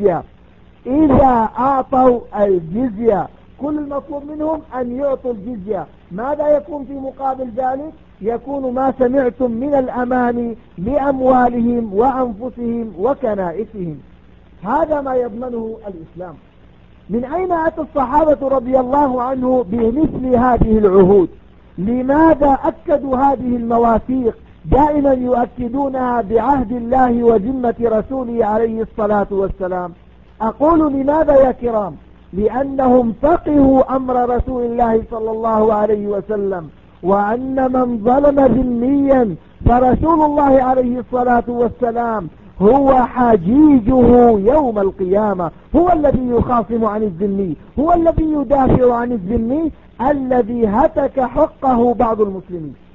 الجزية. كل المطلوب منهم أن يعطوا الجزية. ماذا يكون في مقابل ذلك؟ يكون ما سمعتم من الأمان لأموالهم وأنفسهم وكنائسهم. هذا ما يضمنه الإسلام. من أين أتى الصحابة رضي الله عنه بمثل هذه العهود؟ لماذا أكدوا هذه المواثيق؟ دائما يؤكدونها بعهد الله وذمة رسوله عليه الصلاة والسلام. أقول لماذا يا كرام؟ لأنهم فقهوا أمر رسول الله صلى الله عليه وسلم، وأن من ظلم ذميا فرسول الله عليه الصلاة والسلام هو حجيجه يوم القيامة، هو الذي يخاصم عن الذمي، هو الذي يدافع عن الذمي الذي هتك حقه بعض المسلمين.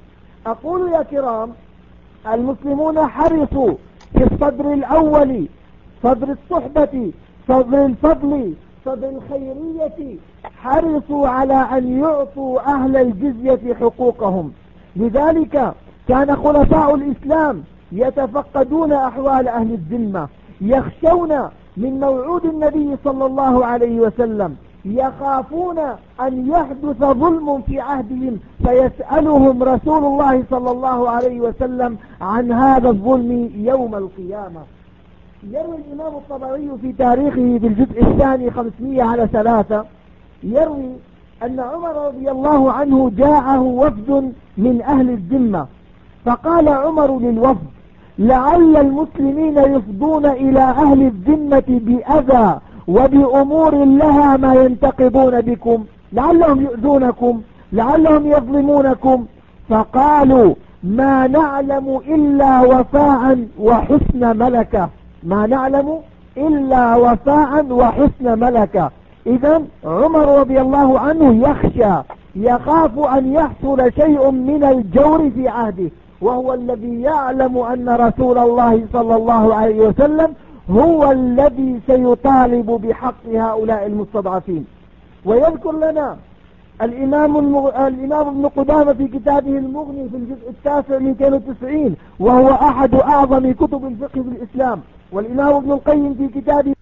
أقول يا كرام، المسلمون حرصوا في الصدر الأول، صدر الصحبة، صدر الفضل، صدر الخيرية، حرصوا على أن يعطوا أهل الجزية حقوقهم. لذلك كان خلفاء الإسلام يتفقدون أحوال أهل الذمة، يخشون من موعود النبي صلى الله عليه وسلم، يخافون أن يحدث ظلم في عهدهم فيسألهم رسول الله صلى الله عليه وسلم عن هذا الظلم يوم القيامة. يروي الإمام الطبري في تاريخه بالجزء الثاني 500/3 يروي أن عمر رضي الله عنه جاءه وفد من أهل الذمة، فقال عمر للوفد: لعل المسلمين يفضون إلى أهل الذمة بأذى وبأمور لها ما ينتقضون بكم، لعلهم يؤذونكم، لعلهم يظلمونكم. فقالوا: ما نعلم إلا وفاء وحسن ملكة، ما نعلم إلا وفاء وحسن ملكة. إذن عمر رضي الله عنه يخاف أن يحصل شيء من الجور في عهده، وهو الذي يعلم أن رسول الله صلى الله عليه وسلم هو الذي سيطالب بحق هؤلاء المستضعفين. ويذكر لنا الإمام ابن قدامة في كتابه المغني في الجزء 9 وهو أحد أعظم كتب الفقه في الإسلام، والإمام ابن القيم في كتابه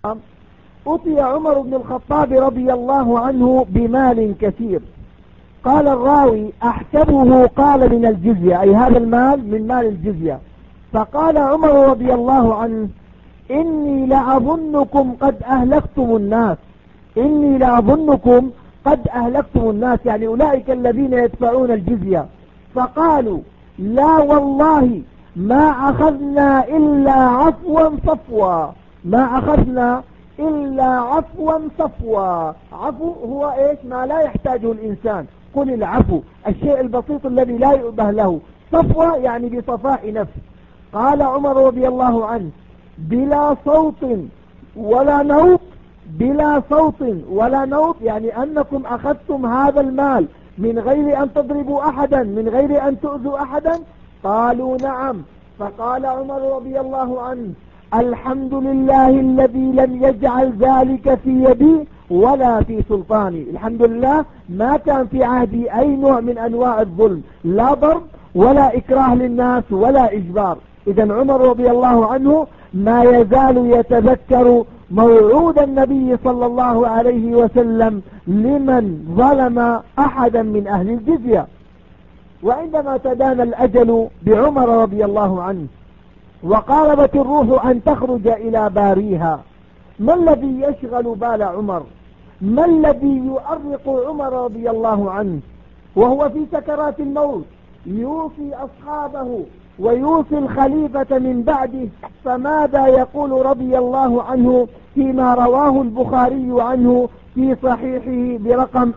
أتي عمر بن الخطاب رضي الله عنه بمال كثير. قال الراوي: أحسبه قال من الجزية، أي هذا المال من مال الجزية. فقال عمر رضي الله عنه: إني لأظنكم قد أهلكتم الناس، إني لأظنكم قد أهلكتم الناس، يعني أولئك الذين يدفعون الجزية. فقالوا: لا والله ما أخذنا إلا عفوا صفوا، ما أخذنا إلا عفوا صفوا. عفو هو إيش؟ ما لا يحتاجه الإنسان، قل العفو، الشيء البسيط الذي لا يؤبه له. صفوا يعني بصفاء نفس. قال عمر رضي الله عنه: بلا صوت ولا نوط، بلا صوت ولا نوط، يعني أنكم أخذتم هذا المال من غير أن تضربوا أحدا، من غير أن تؤذوا أحدا. قالوا: نعم. فقال عمر رضي الله عنه: الحمد لله الذي لم يجعل ذلك في يدي ولا في سلطاني. الحمد لله ما كان في عهدي أي نوع من أنواع الظلم، لا ضرب ولا إكراه للناس ولا إجبار. إذن عمر رضي الله عنه ما يزال يتذكر موعود النبي صلى الله عليه وسلم لمن ظلم أحدا من أهل الجزية. وعندما تدان الأجل بعمر رضي الله عنه وقاربت الروح أن تخرج إلى باريها، ما الذي يشغل بال عمر؟ ما الذي يؤرق عمر رضي الله عنه وهو في سكرات الموت يوصي أصحابه ويوصي الخليفة من بعده؟ فماذا يقول رضي الله عنه فيما رواه البخاري عنه في صحيحه برقم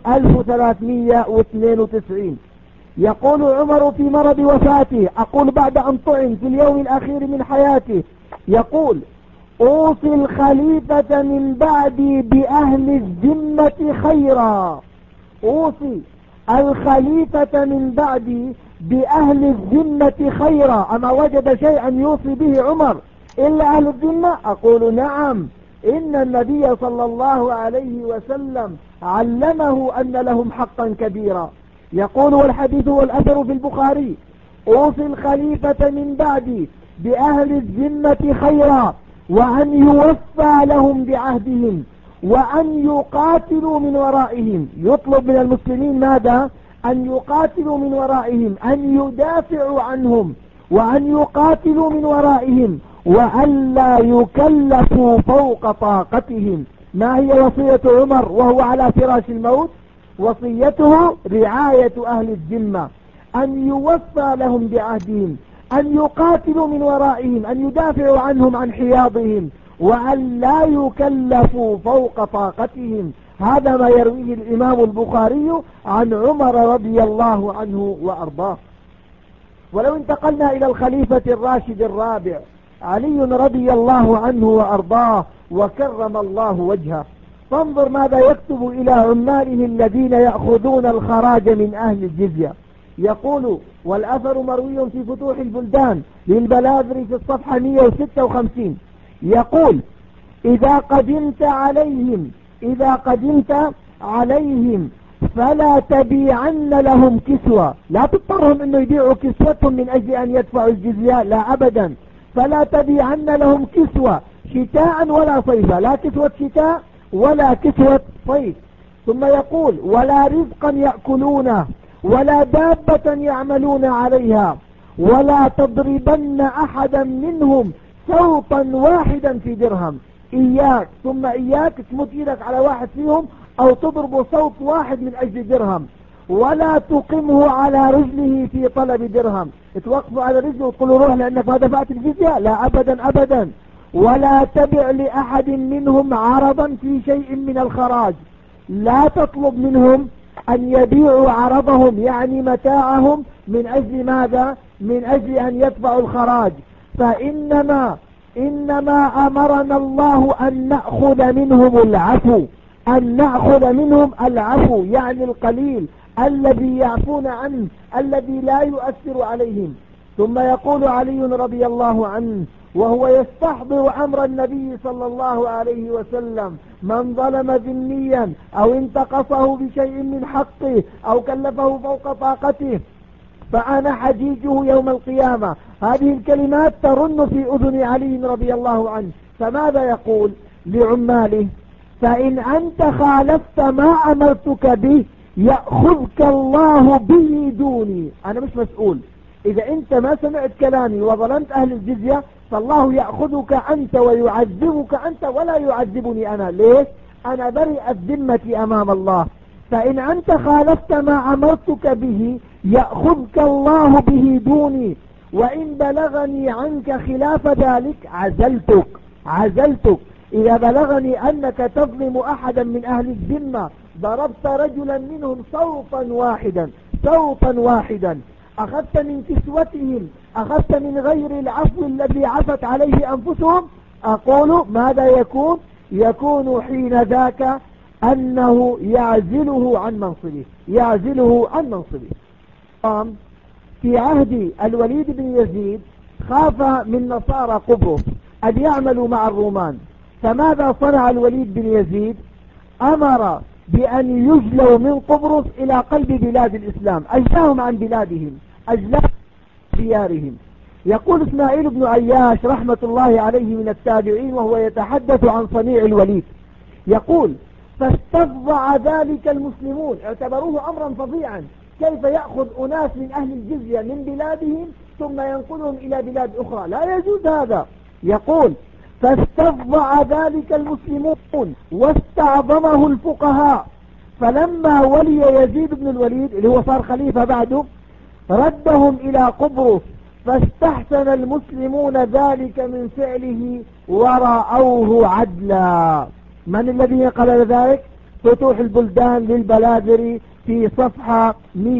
1392؟ يقول عمر في مرض وفاته، أقول بعد أن طعن في اليوم الأخير من حياته، يقول: أوصي الخليفة من بعدي بأهل الذمة خيرا، أوصي الخليفة من بعدي بأهل الذمة خيرا. أما وجد شيئا يوصي به عمر إلا أهل الذمة؟ أقول: نعم، إن النبي صلى الله عليه وسلم علمه أن لهم حقا كبيرا. يقول: والحديث والأثر في البخاري: أوصي الخليفة من بعدي بأهل الذمة خيرا، وأن يوفى لهم بعهدهم، وأن يقاتلوا من ورائهم. يطلب من المسلمين ماذا؟ أن يقاتلوا من ورائهم، أن يدافعوا عنهم، وأن يقاتلوا من ورائهم، وأن لا يكلفوا فوق طاقتهم. ما هي وصية عمر وهو على فراش الموت؟ وصيته رعاية أهل الذمة، أن يوفى لهم بعهدهم، أن يقاتلوا من ورائهم، أن يدافعوا عنهم عن حياضهم، وأن لا يكلفوا فوق طاقتهم. هذا ما يرويه الإمام البخاري عن عمر رضي الله عنه وأرضاه. ولو انتقلنا إلى الخليفة الراشد الرابع علي رضي الله عنه وأرضاه وكرم الله وجهه، فانظر ماذا يكتب إلى عماله الذين يأخذون الخراج من أهل الجزية. يقول والأثر مروي في فتوح البلدان للبلاذري في الصفحة 156 يقول إذا قدمت عليهم فلا تبيعن لهم كسوة، لا تضطرهم انه يبيعوا كسوتهم من اجل ان يدفعوا الجزية، لا ابدا، فلا تبيعن لهم كسوة شتاء ولا صيفا، لا كسوة شتاء ولا كسوة صيف. ثم يقول ولا رزقا يأكلونه ولا دابة يعملون عليها، ولا تضربن احدا منهم صوتا واحدا في درهم، اياك ثم اياك تمد ايدك على واحد فيهم او تضرب صوت واحد من اجل درهم، ولا تقمه على رجله في طلب درهم، توقفوا على رجله وتقولوا روح لانك ما دفعت الجزية، لا ابدا ابدا. ولا تبع لاحد منهم عرضا في شيء من الخراج، لا تطلب منهم ان يبيعوا عرضهم يعني متاعهم من اجل ماذا؟ من اجل ان يدفعوا الخراج. فانما امرنا الله ان نأخذ منهم العفو، أن نأخذ منهم العفو يعني القليل الذي يعفون عنه الذي لا يؤثر عليهم. ثم يقول علي رضي الله عنه وهو يستحضر أمر النبي صلى الله عليه وسلم: من ظلم ذميا أو انتقصه بشيء من حقه أو كلفه فوق طاقته فأنا حجيجه يوم القيامة. هذه الكلمات ترن في أذن علي رضي الله عنه، فماذا يقول لعماله؟ فإن أنت خالفت ما أمرتك به يأخذك الله به دوني، أنا مش مسؤول. إذا أنت ما سمعت كلامي وظلمت أهل الجزية فالله يأخذك أنت ويعذبك أنت ولا يعذبني أنا. ليش؟ أنا برئ الذمة أمام الله. فإن أنت خالفت ما أمرتك به يأخذك الله به دوني، وإن بلغني عنك خلاف ذلك عزلتك. إذا بلغني أنك تظلم أحدا من أهل الذمة، ضربت رجلا منهم صوتا واحدا، أخذت من كسوتهم، أخذت من غير العفو الذي عفت عليه أنفسهم، أقول ماذا يكون حين ذاك أنه يعزله عن منصبه. في عهد الوليد بن يزيد خاف من نصارى قبرص أن يعملوا مع الرومان، فماذا صنع الوليد بن يزيد؟ أمر بأن يجلوا من قبرص إلى قلب بلاد الإسلام، أجلاهم عن بلادهم، أجلاهم ديارهم. يقول إسماعيل بن عياش رحمة الله عليه من التابعين وهو يتحدث عن صنيع الوليد، يقول: فاستفضع ذلك المسلمون، اعتبروه أمرا فظيعا، كيف يأخذ أناس من أهل الجزية من بلادهم ثم ينقلهم إلى بلاد أخرى؟ لا يجوز هذا. يقول: فاستفضع ذلك المسلمون واستعظمه الفقهاء، فلما ولي يزيد بن الوليد اللي هو صار خليفة بعده ردهم إلى قبرص، فاستحسن المسلمون ذلك من فعله ورأوه عدلا. من الذي قال ذلك؟ فتوح البلدان للبلاذري في صفحة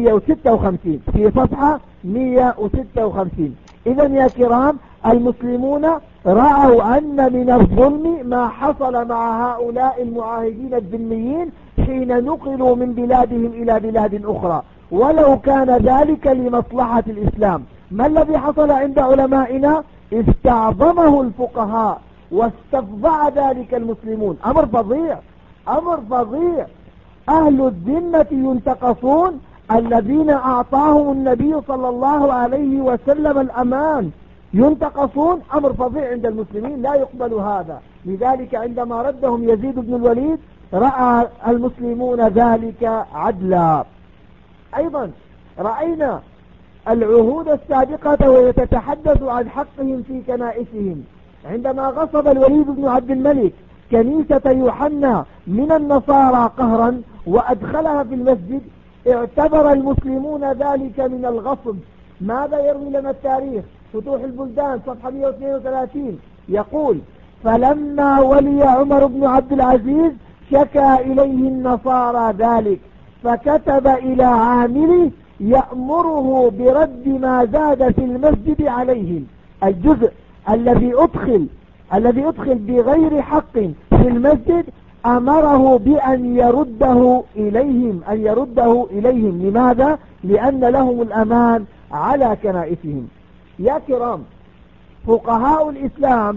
156. إذن يا كرام، المسلمون رأوا أن من الظلم ما حصل مع هؤلاء المعاهدين الذميين حين نقلوا من بلادهم إلى بلاد أخرى، ولو كان ذلك لمصلحة الإسلام. ما الذي حصل عند علمائنا؟ استعظمه الفقهاء واستفضع ذلك المسلمون. أمر فظيع. أهل الذمة ينتقصون الذين أعطاهم النبي صلى الله عليه وسلم الأمان، ينتقصون. أمر فظيع عند المسلمين، لا يقبل هذا. لذلك عندما ردهم يزيد بن الوليد رأى المسلمون ذلك عدلا. أيضا رأينا العهود السابقة وهي تتحدث عن حقهم في كنائسهم. عندما غصب الوليد بن عبد الملك كنيسة يوحنا من النصارى قهرا وأدخلها في المسجد، اعتبر المسلمون ذلك من الغصب. ماذا يروي لنا التاريخ؟ فتوح البلدان صفحة 132 يقول: فلما ولي عمر بن عبد العزيز شكى إليه النصارى ذلك، فكتب إلى عامله يأمره برد ما زاد في المسجد عليهم. الجزء الذي أدخل بغير حق في المسجد أمره بأن يرده إليهم. لماذا؟ لأن لهم الأمان على كنائسهم. يا كرام، فقهاء الإسلام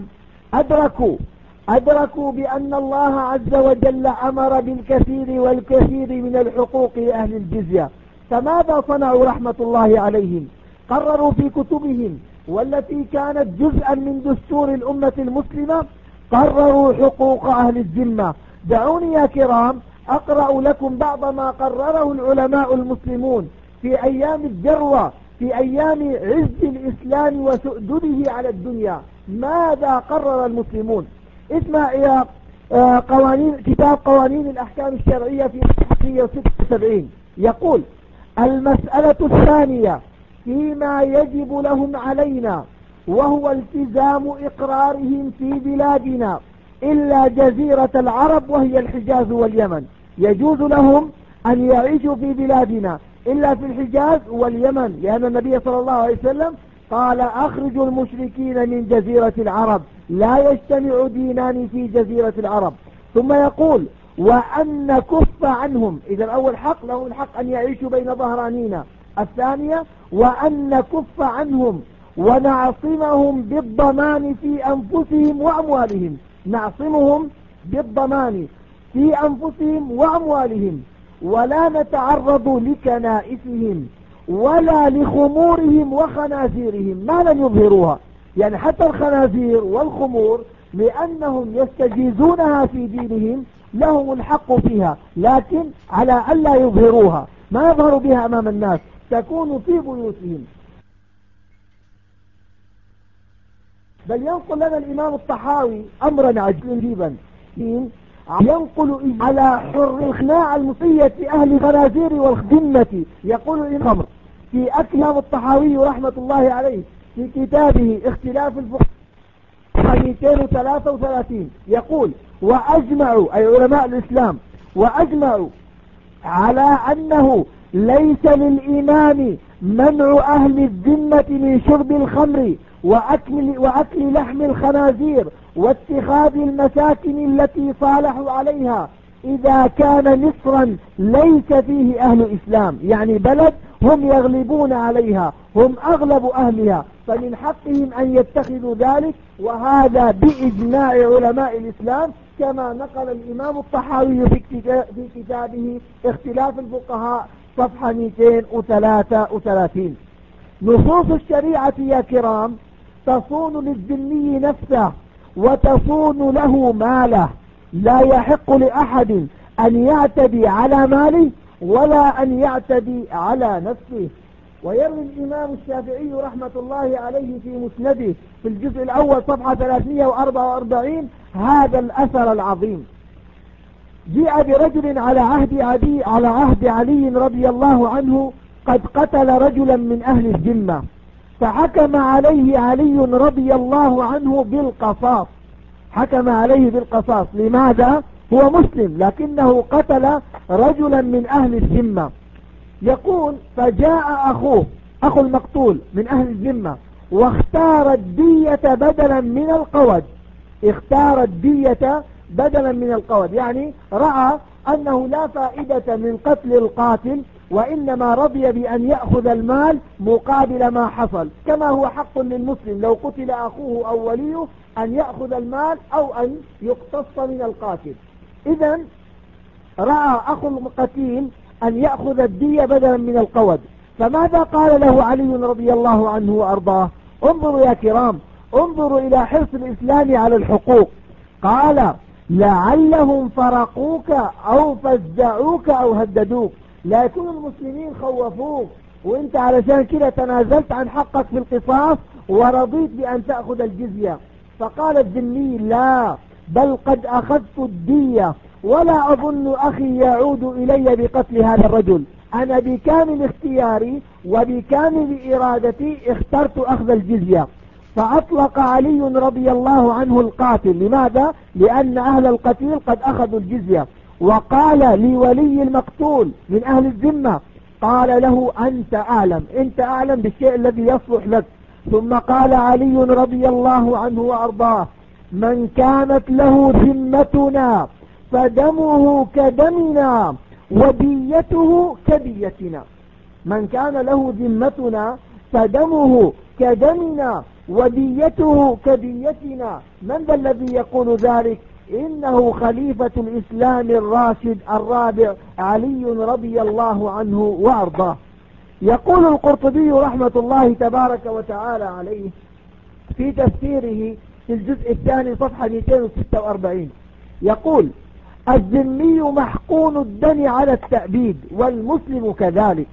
أدركوا بأن الله عز وجل أمر بالكثير والكثير من الحقوق لأهل الجزية، فماذا صنعوا رحمة الله عليهم؟ قرروا في كتبهم والتي كانت جزءا من دستور الأمة المسلمة، قرروا حقوق أهل الذمة. دعوني يا كرام أقرأ لكم بعض ما قرره العلماء المسلمون في أيام الجروة، في أيام عز الإسلام وسؤدده على الدنيا. ماذا قرر المسلمون؟ اسمع يا كتاب قوانين الأحكام الشرعية في 176 يقول: المسألة الثانية فيما يجب لهم علينا، وهو التزام إقرارهم في بلادنا إلا جزيرة العرب وهي الحجاز واليمن. يجوز لهم أن يعيشوا في بلادنا إلا في الحجاز واليمن، لأن النبي صلى الله عليه وسلم قال: أخرجوا المشركين من جزيرة العرب، لا يجتمع دينان في جزيرة العرب. ثم يقول: وأن نكف عنهم. إذا أول حق لهم الحق أن يعيشوا بين ظهرانينا. الثانية: وأن نكف عنهم ونعصمهم بالضمان في أنفسهم وأموالهم. نعصمهم بالضمان في أنفسهم وأموالهم، ولا نتعرض لكنائسهم ولا لخمورهم وخنازيرهم ما لم يظهروها. يعني حتى الخنازير والخمور لأنهم يستجيزونها في دينهم لهم الحق فيها، لكن على ألا يظهروها، ما يظهروا بها أمام الناس، تكون في بيوتهم. بل ينقل لنا الإمام الطحاوي أمرا عجيبا، ينقل على حر الخناع المصية أهل الخنازير والذمة. يقول الإمام في أكلام الطحاوي رحمة الله عليه في كتابه اختلاف الفقه 233 يقول: وأجمعوا، أي علماء الإسلام، وأجمعوا على أنه ليس للإمام منع أهل الذمة من شرب الخمر وأكل لحم الخنازير واتخاذ المساكن التي صالحوا عليها إذا كان مصرا ليس فيه أهل إسلام، يعني بلد هم يغلبون عليها، هم أغلب أهلها، فمن حقهم أن يتخذوا ذلك، وهذا بإجماع علماء الإسلام كما نقل الإمام الطحاوي في كتابه اختلاف الفقهاء صفحة 233. نصوص الشريعة يا كرام تصون للذمي نفسه وتصون له ماله، لا يحق لأحد أن يعتدي على ماله ولا أن يعتدي على نفسه. ويروي الإمام الشافعي رحمة الله عليه في مسنده في الجزء الأول صفحة 344 هذا الأثر العظيم: جاء برجل على عهد علي رضي الله عنه قد قتل رجلا من أهل الذمة، فحكم عليه علي رضي الله عنه بالقصاص. حكم عليه بالقصاص. لماذا؟ هو مسلم لكنه قتل رجلا من أهل الذمة. يقول: فجاء أخو المقتول من أهل الذمة واختار الدية بدلا من القود. اختار الدية بدلا من القود، يعني رأى أنه لا فائدة من قتل القاتل، وإنما رضي بأن يأخذ المال مقابل ما حصل، كما هو حق للمسلم لو قتل أخوه أو وليه أن يأخذ المال أو أن يقتص من القاتل. إذن رأى أخو القتيل أن يأخذ الدية بدلا من القود، فماذا قال له علي رضي الله عنه وأرضاه؟ انظروا يا كرام، انظروا إلى حرص الإسلام على الحقوق. قال: لعلهم فرقوك أو فزعوك أو هددوك، لا يكون المسلمين خوفوك وانت علشان كده تنازلت عن حقك في القصاص ورضيت بأن تأخذ الجزية. فقال الذمي: لا، بل قد أخذت الدية، ولا أظن أخي يعود إلي بقتل هذا الرجل. أنا بكامل اختياري وبكامل إرادتي اخترت أخذ الجزية. فأطلق علي رضي الله عنه القاتل. لماذا؟ لأن أهل القتيل قد أخذوا الجزية. وقال لولي المقتول من أهل الذمة، قال له: أنت أعلم بالشيء الذي يصلح لك. ثم قال علي رضي الله عنه وأرضاه: من كانت له ذمتنا فدمه كدمنا وديته كديتنا. من كان له ذمتنا فدمه كدمنا وديته كديتنا. من ذا الذي يقول ذلك؟ إنه خليفة الإسلام الراشد الرابع علي رضي الله عنه وأرضاه. يقول القرطبي رحمة الله تبارك وتعالى عليه في تفسيره في الجزء الثاني صفحة 246 يقول: الذمي محقون الدم على التأبيد والمسلم كذلك.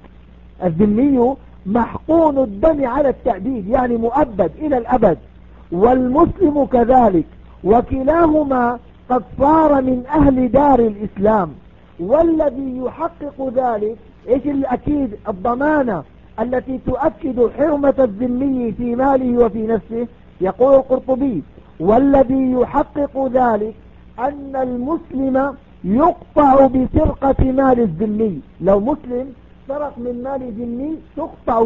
الذمي محقون الدم على التأبيد يعني مؤبد إلى الأبد، والمسلم كذلك، وكلاهما قد صار من أهل دار الإسلام. والذي يحقق ذلك إيش الأكيد؟ الضمانة التي تؤكد حرمة الذمي في ماله وفي نفسه. يقول القرطبي: والذي يحقق ذلك أن المسلم يقطع بسرقة مال الذمي. لو مسلم سرق من مال ذمي تقطع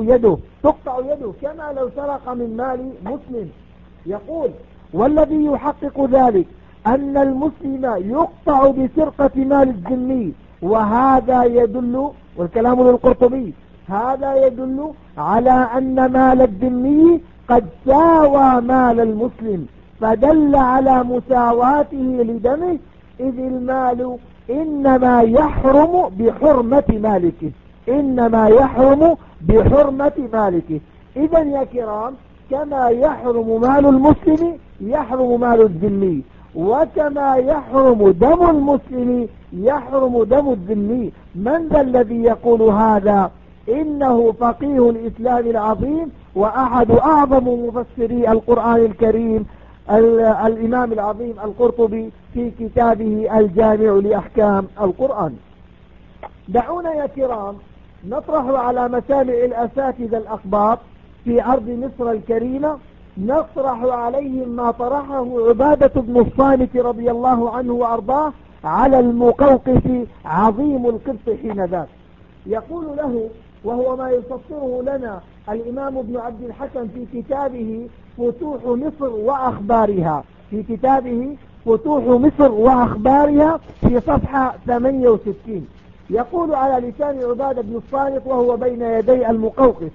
يده كما لو سرق من مال مسلم. يقول: والذي يحقق ذلك أن المسلم يقطع بسرقة مال الذمي. وهذا يدل، والكلام للقرطبي، هذا يدل على أن مال الذمي قد ساوى مال المسلم، فدل على مساواته لدمه، إذ المال إنما يحرم بحرمة مالكه، إنما يحرم بحرمة مالكه. إذا يا كرام، كما يحرم مال المسلم يحرم مال الذمي، وكما يحرم دم المسلم يحرم دم الذمي. من ذا الذي يقول هذا؟ إنه فقيه الإسلام العظيم وأحد أعظم مفسري القرآن الكريم الإمام العظيم القرطبي في كتابه الجامع لأحكام القرآن. دعونا يا كرام نطرح على مسامع الأساتذة الأخبار في أرض مصر الكريمة، نطرح عليهم ما طرحه عبادة بن الصامت رضي الله عنه وأرضاه على المقوقس عظيم القبط حين ذاك. يقول له، وهو ما يفسره لنا الإمام ابن عبد الحكم في كتابه فتوح مصر وأخبارها، في كتابه فتوح مصر وأخبارها في صفحة 68. يقول على لسان عبادة بن الصامت وهو بين يدي المقوقس: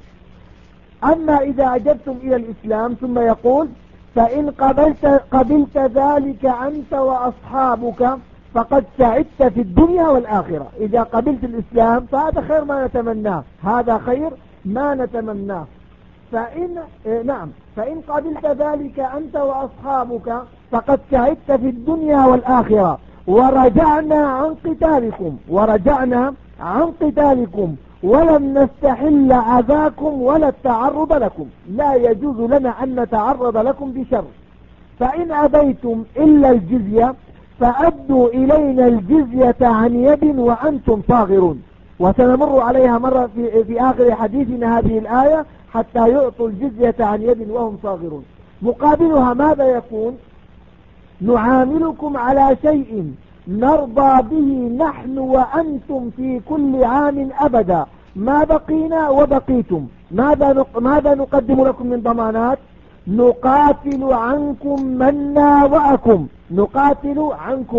أما إذا أجبتم إلى الإسلام، ثم يقول: فإن قبلت ذلك أنت وأصحابك فقد سعدت في الدنيا والآخرة. إذا قبلت الإسلام فهذا خير ما نتمناه، هذا خير ما نتمناه. فإن قبلت ذلك أنت وأصحابك فقد سعدت في الدنيا والآخرة. ورجعنا عن قتالكم ولم نستحل أذاكم ولا التعرض لكم، لا يجوز لنا أن نتعرض لكم بشر. فإن أبيتم إلا الجزية فأدوا إلينا الجزية عن يد وأنتم صاغرون. وسنمر عليها مرة في آخر حديثنا هذه الآية حتى يعطوا الجزية عن يد وهم صاغرون. مقابلها ماذا يكون؟ نعاملكم على شيء نرضى به نحن وأنتم في كل عام أبدا ما بقينا وبقيتم. ماذا نقدم لكم من ضمانات؟ نقاتل عنكم من ناوأكم، نقاتل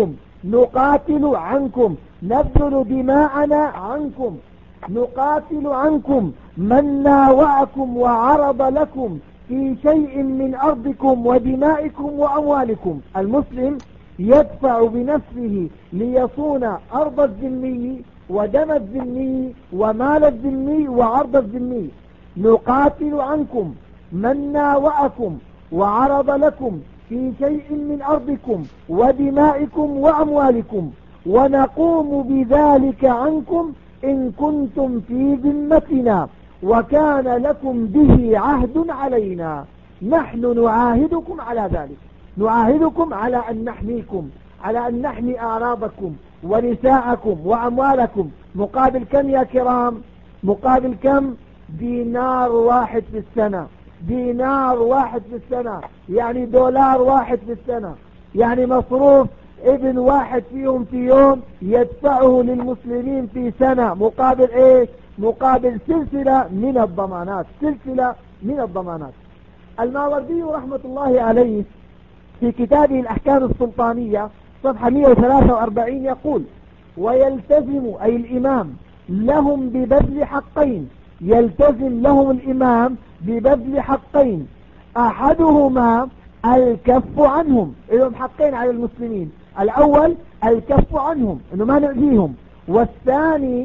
عنكم نبذل دماءنا عنكم، نقاتل عنكم من ناوأكم وعرض لكم في شيء من أرضكم ودمائكم وأموالكم. المسلم يدفع بنفسه ليصون أرض الذمي ودم الذمي ومال الذمي وعرض الذمي. نقاتل عنكم من ناوأكم وعرض لكم في شيء من أرضكم ودمائكم وأموالكم، ونقوم بذلك عنكم إن كنتم في ذمتنا وكان لكم به عهد علينا. نحن نعاهدكم على ذلك، نعاهدكم على أن نحميكم، على أن نحمي أعراضكم ونساءكم وأموالكم. مقابل كم يا كرام؟ مقابل كم؟ دينار واحد في السنة، دينار واحد في السنة، يعني دولار واحد في السنة، يعني مصروف ابن واحد فيهم في يوم يدفعه للمسلمين في سنة. مقابل ايش؟ مقابل سلسلة من الضمانات، سلسلة من الضمانات. الماوردي رحمة الله عليه في كتابه الأحكام السلطانية صفحة 143 يقول: ويلتزم أي الإمام لهم ببذل حقين، يلتزم لهم الإمام ببذل حقين، أحدهما الكف عنهم، لهم حقين على المسلمين: الأول الكف عنهم إنه ما نؤذيهم، والثاني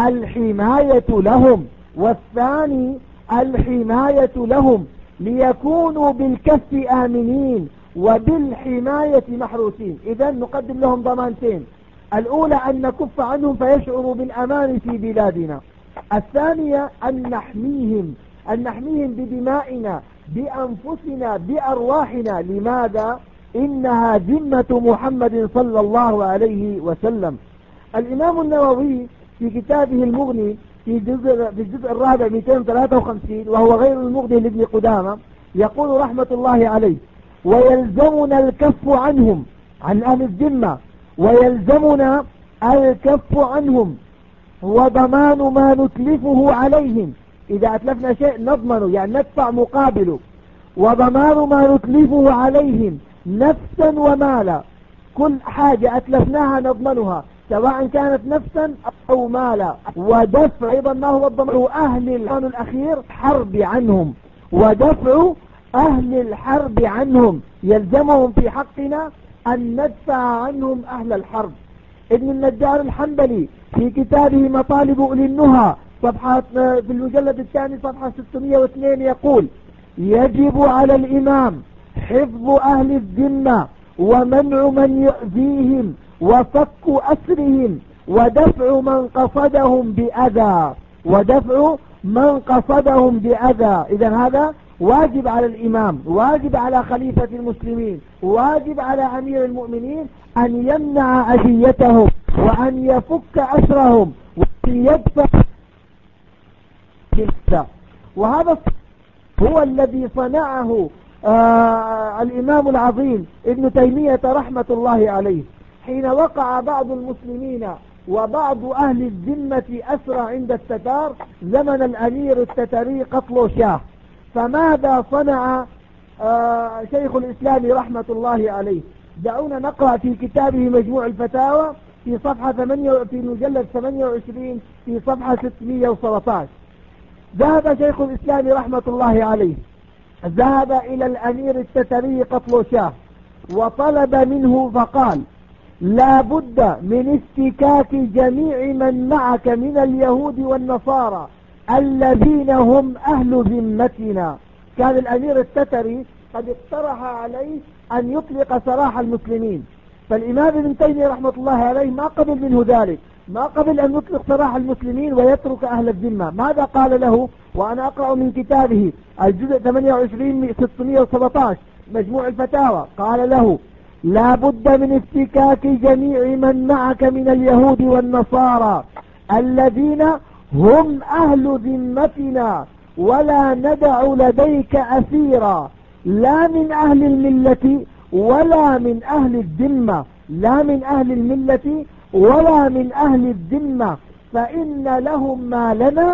الحماية لهم ليكونوا بالكف آمنين وبالحماية محروسين. إذن نقدم لهم ضمانتين: الأولى أن نكف عنهم فيشعروا بالأمان في بلادنا، الثانية أن نحميهم بدمائنا بأنفسنا بأرواحنا. لماذا؟ إنها ذمة محمد صلى الله عليه وسلم. الإمام النووي في كتابه المغني في الجزء الرابع 253 وهو غير المغني لابن قدامة يقول رحمة الله عليه: ويلزمنا الكف عنهم، عن أهل الذمة، ويلزمنا الكف عنهم وضمان ما نتلفه عليهم. إذا أتلفنا شيء نضمنه، يعني ندفع مقابله. وضمان ما نتلفه عليهم نفسا ومالا، كل حاجة أتلفناها نضمنها سواء كانت نفسا أو مالا. ودفع أيضا ما هو الضمان أهل الحرب الأخير حرب عنهم، ودفع أهل الحرب عنهم، يلزمهم في حقنا أن ندفع عنهم أهل الحرب. ابن النجار الحنبلي في كتابه مطالب أولي النهى صفحة في المجلد الثاني صفحة 602 يقول: يجب على الإمام حفظ أهل الذمة ومنع من يؤذيهم وفك أسرهم ودفع من قصدهم بأذى. إذن هذا واجب على الإمام، واجب على خليفة المسلمين، واجب على أمير المؤمنين أن يمنع أذيتهم وأن يفك أسرهم وأن يدفع. وهذا هو الذي صنعه الإمام العظيم ابن تيمية رحمة الله عليه، حين وقع بعض المسلمين وبعض أهل الذمة أسرى عند التتار زمن الأمير التتري قتل شاه. فماذا صنع شيخ الإسلام رحمة الله عليه؟ دعونا نقرأ في كتابه مجموع الفتاوى في صفحة 8 في مجلد 28 في صفحة 617. ذهب شيخ الإسلام رحمة الله عليه، ذهب إلى الأمير التتري قتل شاه وطلب منه فقال: لا بد من استكاك جميع من معك من اليهود والنصارى الذين هم أهل ذمتنا. كان الأمير التتري قد اقترح عليه أن يطلق سراح المسلمين، فالإمام ابن تيمية رحمة الله عليه ما قبل منه ذلك، ما قبل أن يطلق سراح المسلمين ويترك أهل الذمة. ماذا قال له؟ وأنا أقرأ من كتابه الجزء 28 617 مجموع الفتاوى. قال له: لا بد من استكاك جميع من معك من اليهود والنصارى الذين هم أهل ذمتنا، ولا ندع لديك أسيرا لا من أهل الملة ولا من أهل الذمة، لا من أهل الملة ولا من أهل الذمة، فإن لهم ما لنا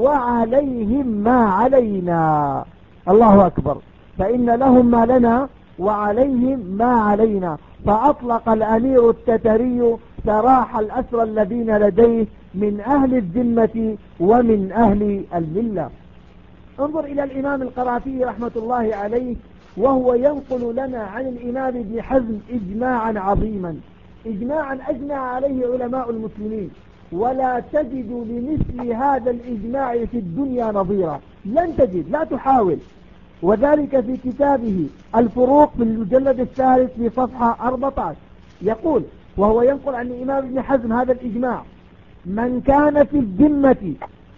وعليهم ما علينا. الله أكبر. فإن لهم ما لنا وعليهم ما علينا. فأطلق الأمير التتري سراح الأسرى الذين لديه من أهل الذمة ومن أهل الملة. انظر إلى الإمام القرافي رحمة الله عليه وهو ينقل لنا عن الإمام ابن حزم إجماعا عظيما، إجماعا أجمع عليه علماء المسلمين، ولا تجد لمثل هذا الإجماع في الدنيا نظيرا، لن تجد، لا تحاول. وذلك في كتابه الفروق في المجلد الثالث في صفحة 14 يقول، وهو ينقل عن الإمام ابن حزم هذا الإجماع: من كان في الذمة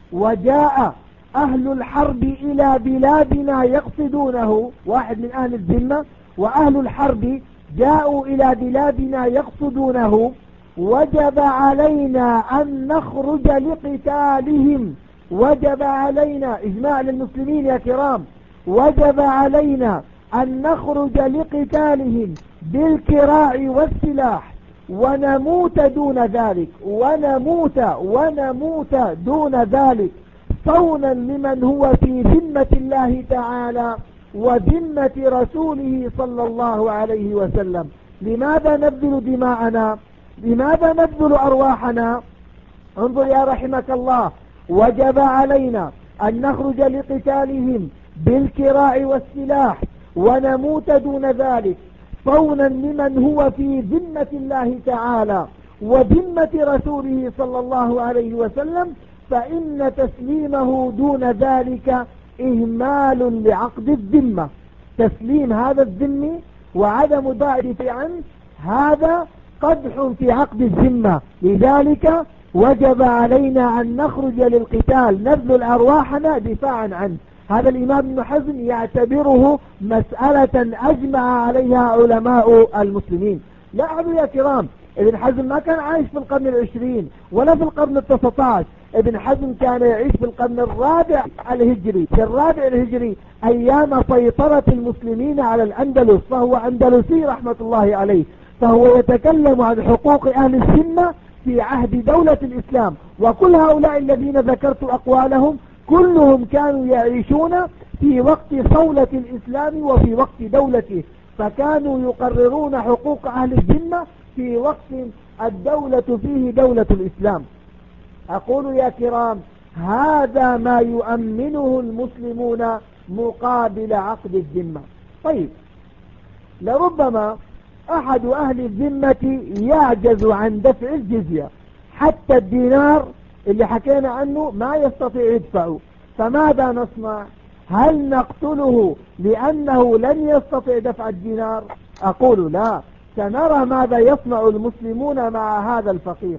وجاء أهل الحرب إلى بلادنا يقصدونه، واحد من أهل الذمة وأهل الحرب جاءوا إلى بلادنا يقصدونه، وجب علينا أن نخرج لقتالهم. وجب علينا، إجماع للمسلمين يا كرام، وجب علينا أن نخرج لقتالهم بالكراع والسلاح ونموت دون ذلك، ونموت دون ذلك صونا لمن هو في ذمة الله تعالى وذمة رسوله صلى الله عليه وسلم. لماذا نبذل دماءنا؟ لماذا نبذل أرواحنا؟ انظر يا رحمك الله، وجب علينا أن نخرج لقتالهم بالكراع والسلاح ونموت دون ذلك صونا لمن هو في ذمة الله تعالى وذمة رسوله صلى الله عليه وسلم، فإن تسليمه دون ذلك إهمال لعقد الذمة. تسليم هذا الذمي وعدم الدفاع عنه هذا قدح في عقد الذمة. لذلك وجب علينا أن نخرج للقتال نبذل أرواحنا دفاعا عنه. هذا الإمام ابن حزم يعتبره مسألة أجمع عليها علماء المسلمين. لاحظوا يا كرام، ابن حزم ما كان عايش في القرن العشرين ولا في القرن التسعطاش. ابن حزم كان يعيش في القرن الرابع الهجري، في الرابع الهجري أيام سيطرة المسلمين على الأندلس، فهو أندلسي رحمة الله عليه، فهو يتكلم عن حقوق أهل الذمة في عهد دولة الإسلام. وكل هؤلاء الذين ذكرت أقوالهم كلهم كانوا يعيشون في وقت صولة الإسلام وفي وقت دولته، فكانوا يقررون حقوق أهل الذمة في وقت الدولة فيه دولة الإسلام. أقول يا كرام، هذا ما يؤمنه المسلمون مقابل عقد الذمة. طيب، لربما أحد أهل الذمة يعجز عن دفع الجزية، حتى الدينار اللي حكينا عنه ما يستطيع يدفعه، فماذا نصنع؟ هل نقتله لأنه لن يستطيع دفع الدينار؟ أقول لا، سنرى ماذا يصنع المسلمون مع هذا الفقير.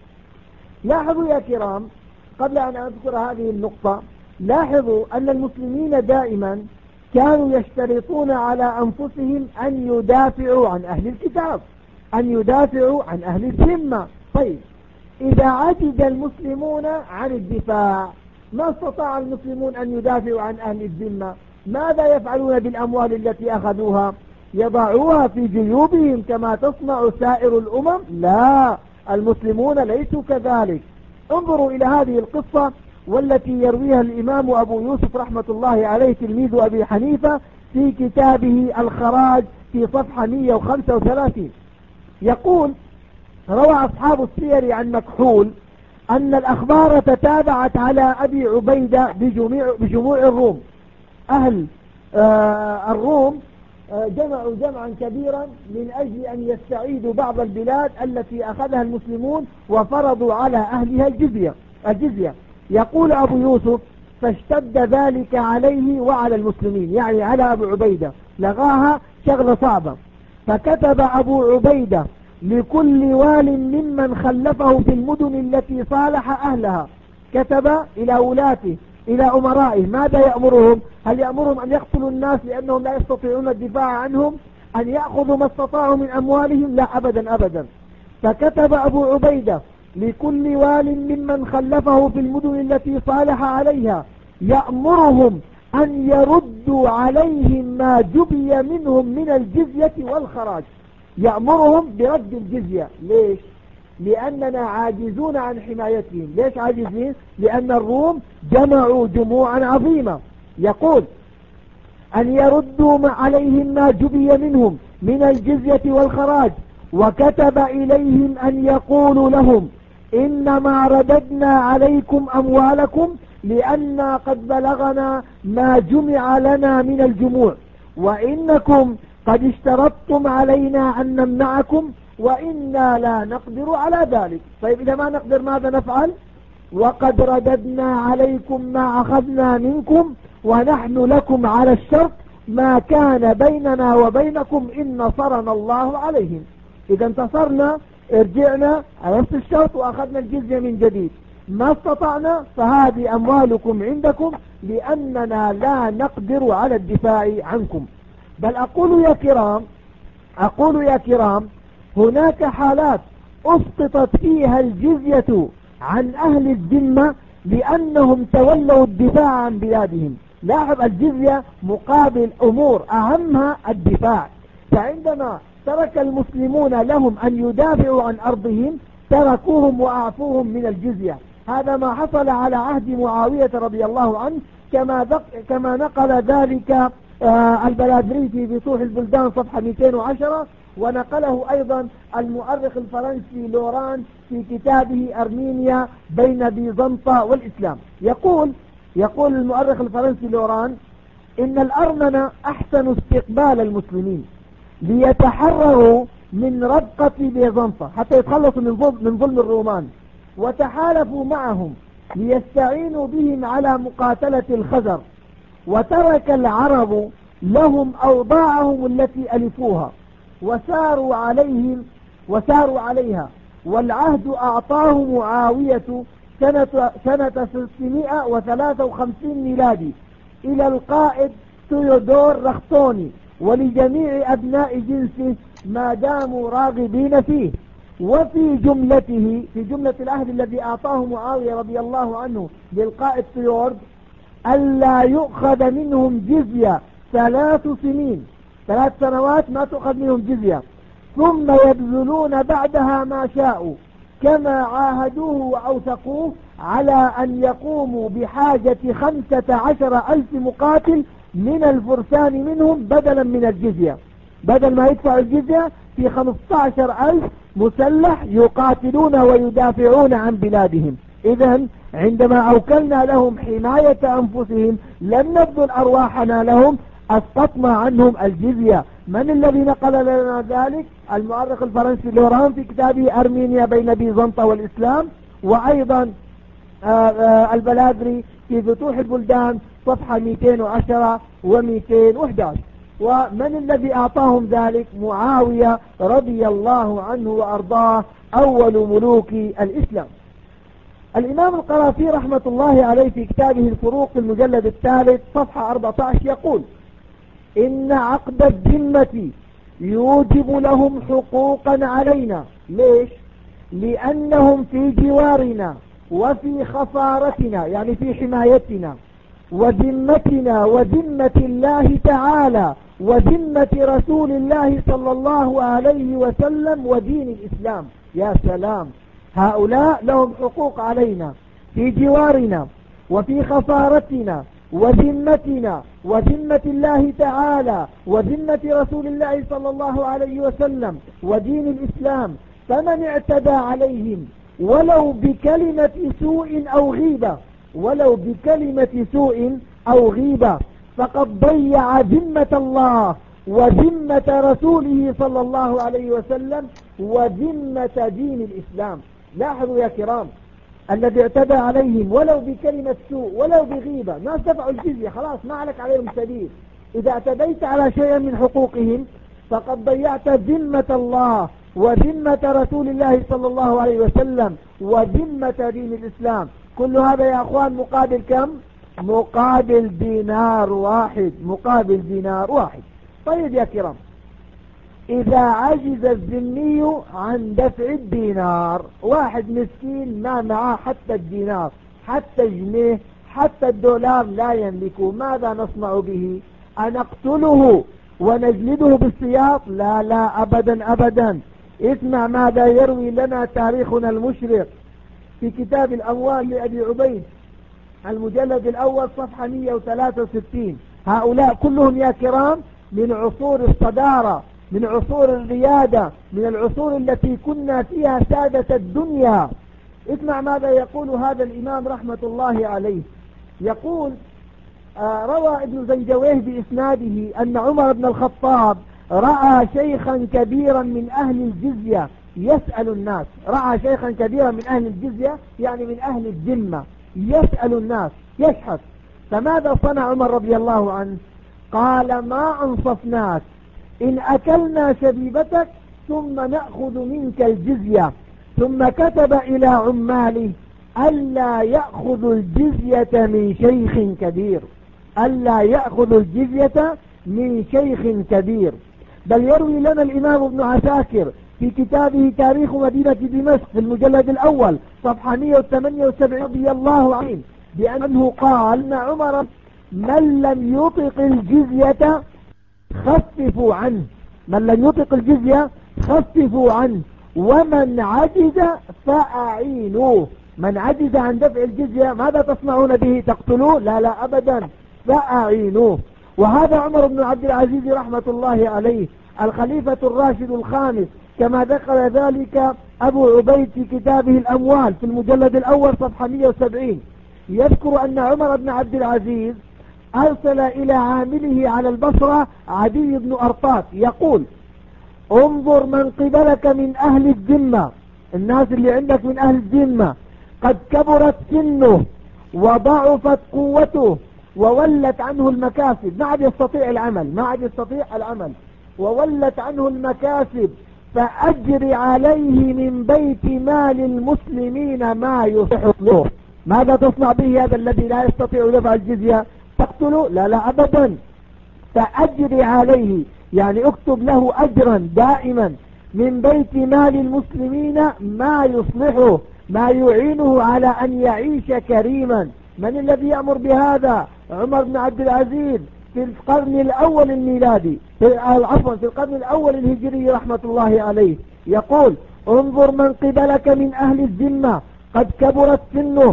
لاحظوا يا كرام، قبل أن أذكر هذه النقطة، لاحظوا أن المسلمين دائما كانوا يشترطون على أنفسهم أن يدافعوا عن أهل الكتاب، أن يدافعوا عن أهل الذمة. طيب، إذا عجز المسلمون عن الدفاع، ما استطاع المسلمون أن يدافعوا عن أهل الذمة، ماذا يفعلون بالأموال التي أخذوها؟ يضعوها في جيوبهم كما تصنع سائر الأمم؟ لا، المسلمون ليسوا كذلك. انظروا إلى هذه القصة والتي يرويها الإمام أبو يوسف رحمة الله عليه تلميذ أبي حنيفة في كتابه الخراج في صفحة 135. يقول: روى أصحاب السير عن مكحول أن الأخبار تتابعت على أبي عبيدة بجموع الروم. أهل الروم جمعوا جمعا كبيرا من أجل أن يستعيدوا بعض البلاد التي أخذها المسلمون وفرضوا على أهلها الجزية. يقول أبو يوسف: فاشتد ذلك عليه وعلى المسلمين، يعني على أبو عبيدة، لغاها شغلة صعبة. فكتب أبو عبيدة لكل وال ممن خلفه في المدن التي صالح أهلها، كتب إلى ولاته إلى أمرائه، ماذا يأمرهم؟ هل يأمرهم أن يقتلوا الناس لأنهم لا يستطيعون الدفاع عنهم؟ أن يأخذوا ما استطاعوا من أموالهم؟ لا، أبدا أبدا. فكتب أبو عبيدة لكل وال ممن خلفه في المدن التي صالح عليها يأمرهم أن يردوا عليهم ما جبي منهم من الجزية والخراج. يأمرهم برد الجزية. ليش؟ لأننا عاجزون عن حمايتهم. ليش عاجزين؟ لأن الروم جمعوا جموعا عظيمة. يقول: أن يردوا عليهم ما جبي منهم من الجزية والخراج. وكتب إليهم أن يقولوا لهم: إنما رددنا عليكم أموالكم لأننا قد بلغنا ما جمع لنا من الجموع، وإنكم قد اشترطتم علينا أن نمنعكم وإنا لا نقدر على ذلك. طيب، إذا ما نقدر ماذا نفعل؟ وقد رددنا عليكم ما أخذنا منكم ونحن لكم على الشرط ما كان بيننا وبينكم إن نصرنا الله عليهم. إذا انتصرنا ارجعنا على نفس الشرط وأخذنا الجزية من جديد. ما استطعنا فهذه أموالكم عندكم لأننا لا نقدر على الدفاع عنكم. بل أقول يا كرام هناك حالات أسقطت فيها الجزية عن أهل الذمة لأنهم تولوا الدفاع عن بلادهم. لاحظ، الجزية مقابل أمور أهمها الدفاع، فعندما ترك المسلمون لهم أن يدافعوا عن أرضهم تركوهم وأعفوهم من الجزية. هذا ما حصل على عهد معاوية رضي الله عنه، كما نقل ذلك البلادري في بطوح البلدان صفحة 210، ونقله أيضا المؤرخ الفرنسي لوران في كتابه أرمينيا بين بيزنطة والإسلام. يقول المؤرخ الفرنسي لوران إن الأرمن أحسنوا استقبال المسلمين ليتحرروا من ربقة بيزنطة حتى يتخلصوا من ظلم الرومان، وتحالفوا معهم ليستعينوا بهم على مقاتلة الخزر، وترك العرب لهم أوضاعهم التي ألفوها وساروا عليها، والعهد أعطاه معاوية سنة 653 ميلادي إلى القائد ثيودور رختوني ولجميع أبناء جنسه ما داموا راغبين فيه. وفي جملة العهد الذي أعطاه معاوية رضي الله عنه للقائد ثيورد ألا يؤخذ منهم جزية 3 سنين، 3 سنوات ما تؤخذ منهم جزية، ثم يبذلون بعدها ما شاءوا، كما عاهدوه وأوثقوه على أن يقوموا بحاجة 15,000 مقاتل من الفرسان منهم بدلا من الجزية. بدل ما يدفعوا الجزية في 15,000 مسلح يقاتلون ويدافعون عن بلادهم. إذن عندما أوكلنا لهم حماية أنفسهم لم نبذل أرواحنا لهم، أسقطنا عنهم الجزية. من الذي نقل لنا ذلك؟ المؤرخ الفرنسي لوران في كتابه أرمينيا بين بيزنطة والإسلام، وأيضا البلادري في فتوح البلدان صفحة 210 و211. ومن الذي أعطاهم ذلك؟ معاوية رضي الله عنه وأرضاه أول ملوك الإسلام. الإمام القرافي رحمة الله عليه في كتابه الفروق المجلد 3 صفحة 14 يقول إن عقد الذمة يوجب لهم حقوقا علينا. ليش؟ لأنهم في جوارنا وفي خسارتنا، يعني في حمايتنا وذمتنا وذمة الله تعالى وذمة رسول الله صلى الله عليه وسلم ودين الإسلام. يا سلام، هؤلاء لهم حقوق علينا في جوارنا وفي خسارتنا وذمتنا وذمة الله تعالى وذمة رسول الله صلى الله عليه وسلم ودين الإسلام. فمن اعتدى عليهم ولو بكلمة سوء أو غيبة فقد ضيع ذمة الله وذمة رسوله صلى الله عليه وسلم وذمة دين الإسلام. لاحظوا يا كرام، الذي اعتدى عليهم ولو بكلمة سوء ولو بغيبة ما دفعوا الجزية، خلاص ما عليك عليهم سبيل. إذا اعتديت على شيء من حقوقهم فقد ضيعت ذمة الله وذمة رسول الله صلى الله عليه وسلم وذمة دين الإسلام. كل هذا يا أخوان مقابل كم؟ مقابل دينار واحد. طيب يا كرام، إذا عجز الذمي عن دفع الدينار، واحد مسكين ما معاه حتى الدينار حتى الجنيه حتى الدولار لا يملكه، ماذا نصنع به؟ أنقتله ونجلده بالسياط؟ لا أبدا. اسمع ماذا يروي لنا تاريخنا المشرق في كتاب الأموال لأبي عبيد المجلد الأول صفحة 163. هؤلاء كلهم يا كرام من عصور الصدارة، من عصور الريادة، من العصور التي كنا فيها سادة الدنيا. اسمع ماذا يقول هذا الإمام رحمة الله عليه. يقول روى ابن زنجويه بإسناده أن عمر بن الخطاب رأى شيخا كبيرا من أهل الجزية يسأل الناس. رأى شيخا كبيرا من أهل الجزية يعني من أهل الذمة يسأل الناس يشحث. فماذا صنع عمر رضي الله عنه؟ قال ما أنصفناك إن أكلنا شبيبتك ثم نأخذ منك الجزية. ثم كتب إلى عماله ألا يأخذ الجزية من شيخ كبير، ألا يأخذ الجزية من شيخ كبير. بل يروي لنا الإمام ابن عساكر في كتابه تاريخ مدينة دمشق في المجلد الأول صفحة 178 رضي الله عنه بأنه قال إن عمر من لم يطق الجزية خففوا عنه، من لم يطق الجزية خففوا عنه، ومن عجز فأعينوه. من عجز عن دفع الجزية ماذا تصنعون به؟ تقتلوه؟ لا أبدا، فأعينوه. وهذا عمر بن عبد العزيز رحمة الله عليه الخليفة الراشد الخامس، كما ذكر ذلك أبو عبيد في كتابه الأموال في المجلد الأول صفحة 170، يذكر أن عمر بن عبد العزيز أرسل إلى عامله على البصرة عدي بن أرطاط يقول: انظر من قبلك من أهل الذمة، الناس اللي عندك من أهل الذمة قد كبرت سنه وضعفت قوته وولت عنه المكاسب، ما عاد يستطيع العمل وولت عنه المكاسب، فأجر عليه من بيت مال المسلمين ما يصح له. ماذا تصنع به هذا الذي لا يستطيع دفع الجزية؟ تقتله؟ لا أبدا. فأجر عليه يعني اكتب له أجرا دائما من بيت مال المسلمين ما يصلحه، ما يعينه على أن يعيش كريما. من الذي يأمر بهذا؟ عمر بن عبد العزيز في القرن الأول الميلادي، في القرن الأول الهجري رحمة الله عليه، يقول: انظر من قبلك من أهل الذمة قد كبرت سنه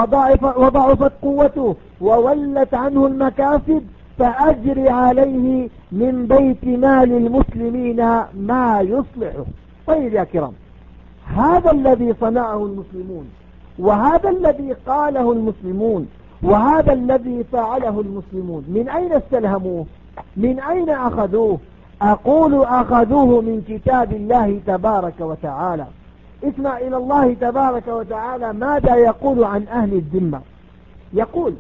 وضعفت قوته وولت عنه المكاسب، فأجر عليه من بيت مال المسلمين ما يصلحه. طيب يا كرام، هذا الذي صنعه المسلمون، وهذا الذي قاله المسلمون، وهذا الذي فعله المسلمون، من أين استلهموه؟ من أين أخذوه؟ أقول أخذوه من كتاب الله تبارك وتعالى. اسمع إلى الله تبارك وتعالى ماذا يقول عن أهل الذمة. يقول: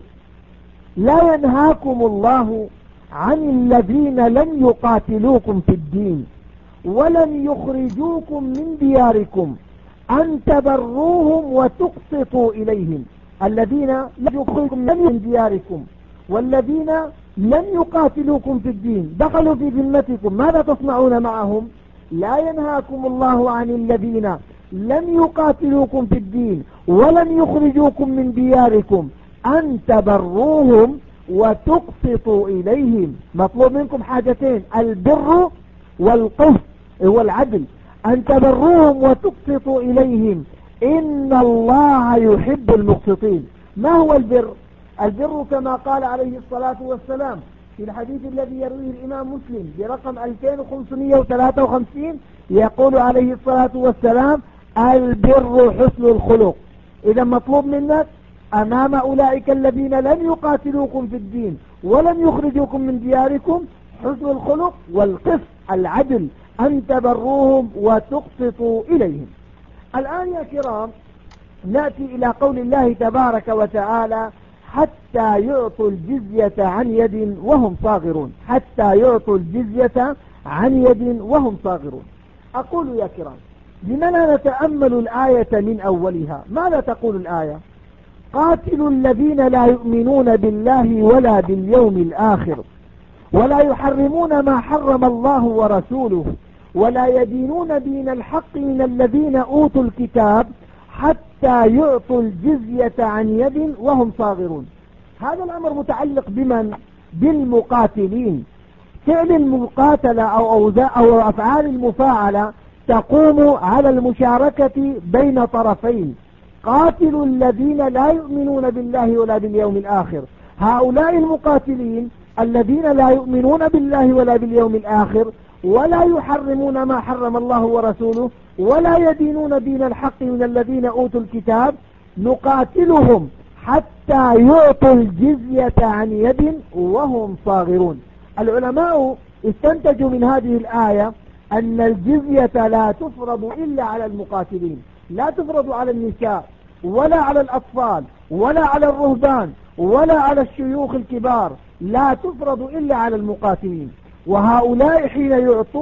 لا ينهاكم الله عن الذين لم يقاتلوكم في الدين ولم يخرجوكم من دياركم أن تبروهم وتقسطوا إليهم. الذين لم يخرجوكم من دياركم والذين لم يقاتلوكم في الدين دخلوا في ذمتكم، ماذا تصنعون معهم؟ لا ينهاكم الله عن الذين لم يقاتلوكم في الدين ولم يخرجوكم من دياركم أن تبروهم وتقسطوا إليهم. مطلوب منكم حاجتين: البر والقسط، هو العدل. أن تبروهم وتقسطوا إليهم إن الله يحب المقسطين. ما هو البر؟ البر كما قال عليه الصلاة والسلام في الحديث الذي يرويه الإمام مسلم برقم 2553، يقول عليه الصلاة والسلام: البر حسن الخلق. إذا مطلوب منك أمام أولئك الذين لم يقاتلوكم في الدين ولم يخرجوكم من دياركم حسن الخلق والقسط، العدل، أن تبروهم وتقسطوا إليهم. الآن يا كرام نأتي إلى قول الله تبارك وتعالى: حتى يعطوا الجزية عن يد وهم صاغرون. حتى يعطوا الجزية عن يد وهم صاغرون. أقول يا كرام، لماذا نتأمل الآية من أولها؟ ماذا تقول الآية؟ قاتلوا الذين لا يؤمنون بالله ولا باليوم الآخر ولا يحرمون ما حرم الله ورسوله ولا يدينون دين الحق من الذين أوتوا الكتاب حتى يعطوا الجزية عن يد وهم صاغرون. هذا الأمر متعلق بمن؟ بالمقاتلين. فعل المقاتلة أو أفعال المفاعلة تقوم على المشاركة بين طرفين. قاتلوا الذين لا يؤمنون بالله ولا باليوم الآخر. هؤلاء المقاتلين الذين لا يؤمنون بالله ولا باليوم الآخر ولا يحرمون ما حرم الله ورسوله ولا يدينون دين الحق من الذين أوتوا الكتاب، نقاتلهم حتى يعطوا الجزية عن يد وهم صاغرون. العلماء استنتجوا من هذه الآية أن الجزية لا تفرض إلا على المقاتلين، لا تفرض على النساء ولا على الأطفال ولا على الرهبان ولا على الشيوخ الكبار، لا تفرض إلا على المقاتلين. وهؤلاء حين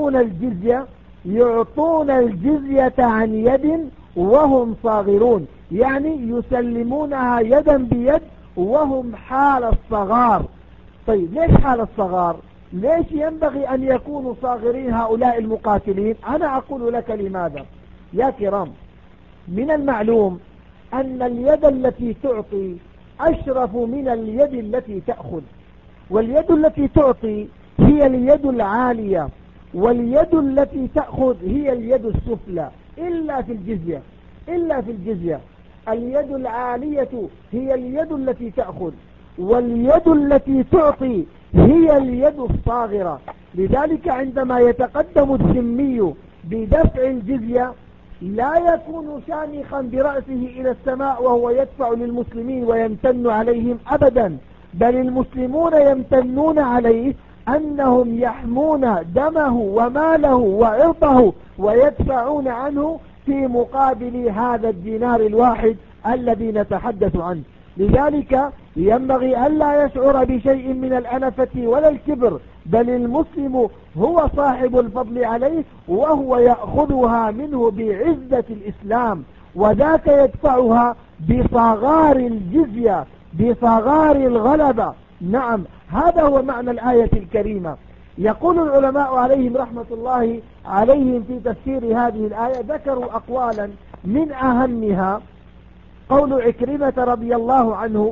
يعطون الجزية عن يد وهم صاغرون، يعني يسلمونها يدا بيد وهم حال الصغار. طيب ليش حال الصغار؟ ليش ينبغي أن يكونوا صاغرين هؤلاء المقاتلين؟ أنا أقول لك لماذا يا كرام. من المعلوم أن اليد التي تعطي أشرف من اليد التي تأخذ، واليد التي تعطي هي اليد العالية، واليد التي تأخذ هي اليد السفلى، إلا في الجزية. اليد العالية هي اليد التي تأخذ، واليد التي تعطي هي اليد الصاغرة. لذلك عندما يتقدم الذمي بدفع الجزية لا يكون شامخا برأسه إلى السماء وهو يدفع للمسلمين ويمتن عليهم أبدا، بل المسلمون يمتنون عليه أنهم يحمون دمه وماله وعرضه ويدفعون عنه في مقابل هذا الدينار الواحد الذي نتحدث عنه. لذلك ينبغي ألا يشعر بشيء من الأنفة ولا الكبر، بل المسلم هو صاحب الفضل عليه وهو يأخذها منه بعزة الإسلام، وذاك يدفعها بصغار الجزية بصغار الغلبة. نعم، هذا هو معنى الآية الكريمة. يقول العلماء عليهم رحمة الله عليهم في تفسير هذه الآية ذكروا أقوالا، من أهمها قول عكرمة رضي الله عنه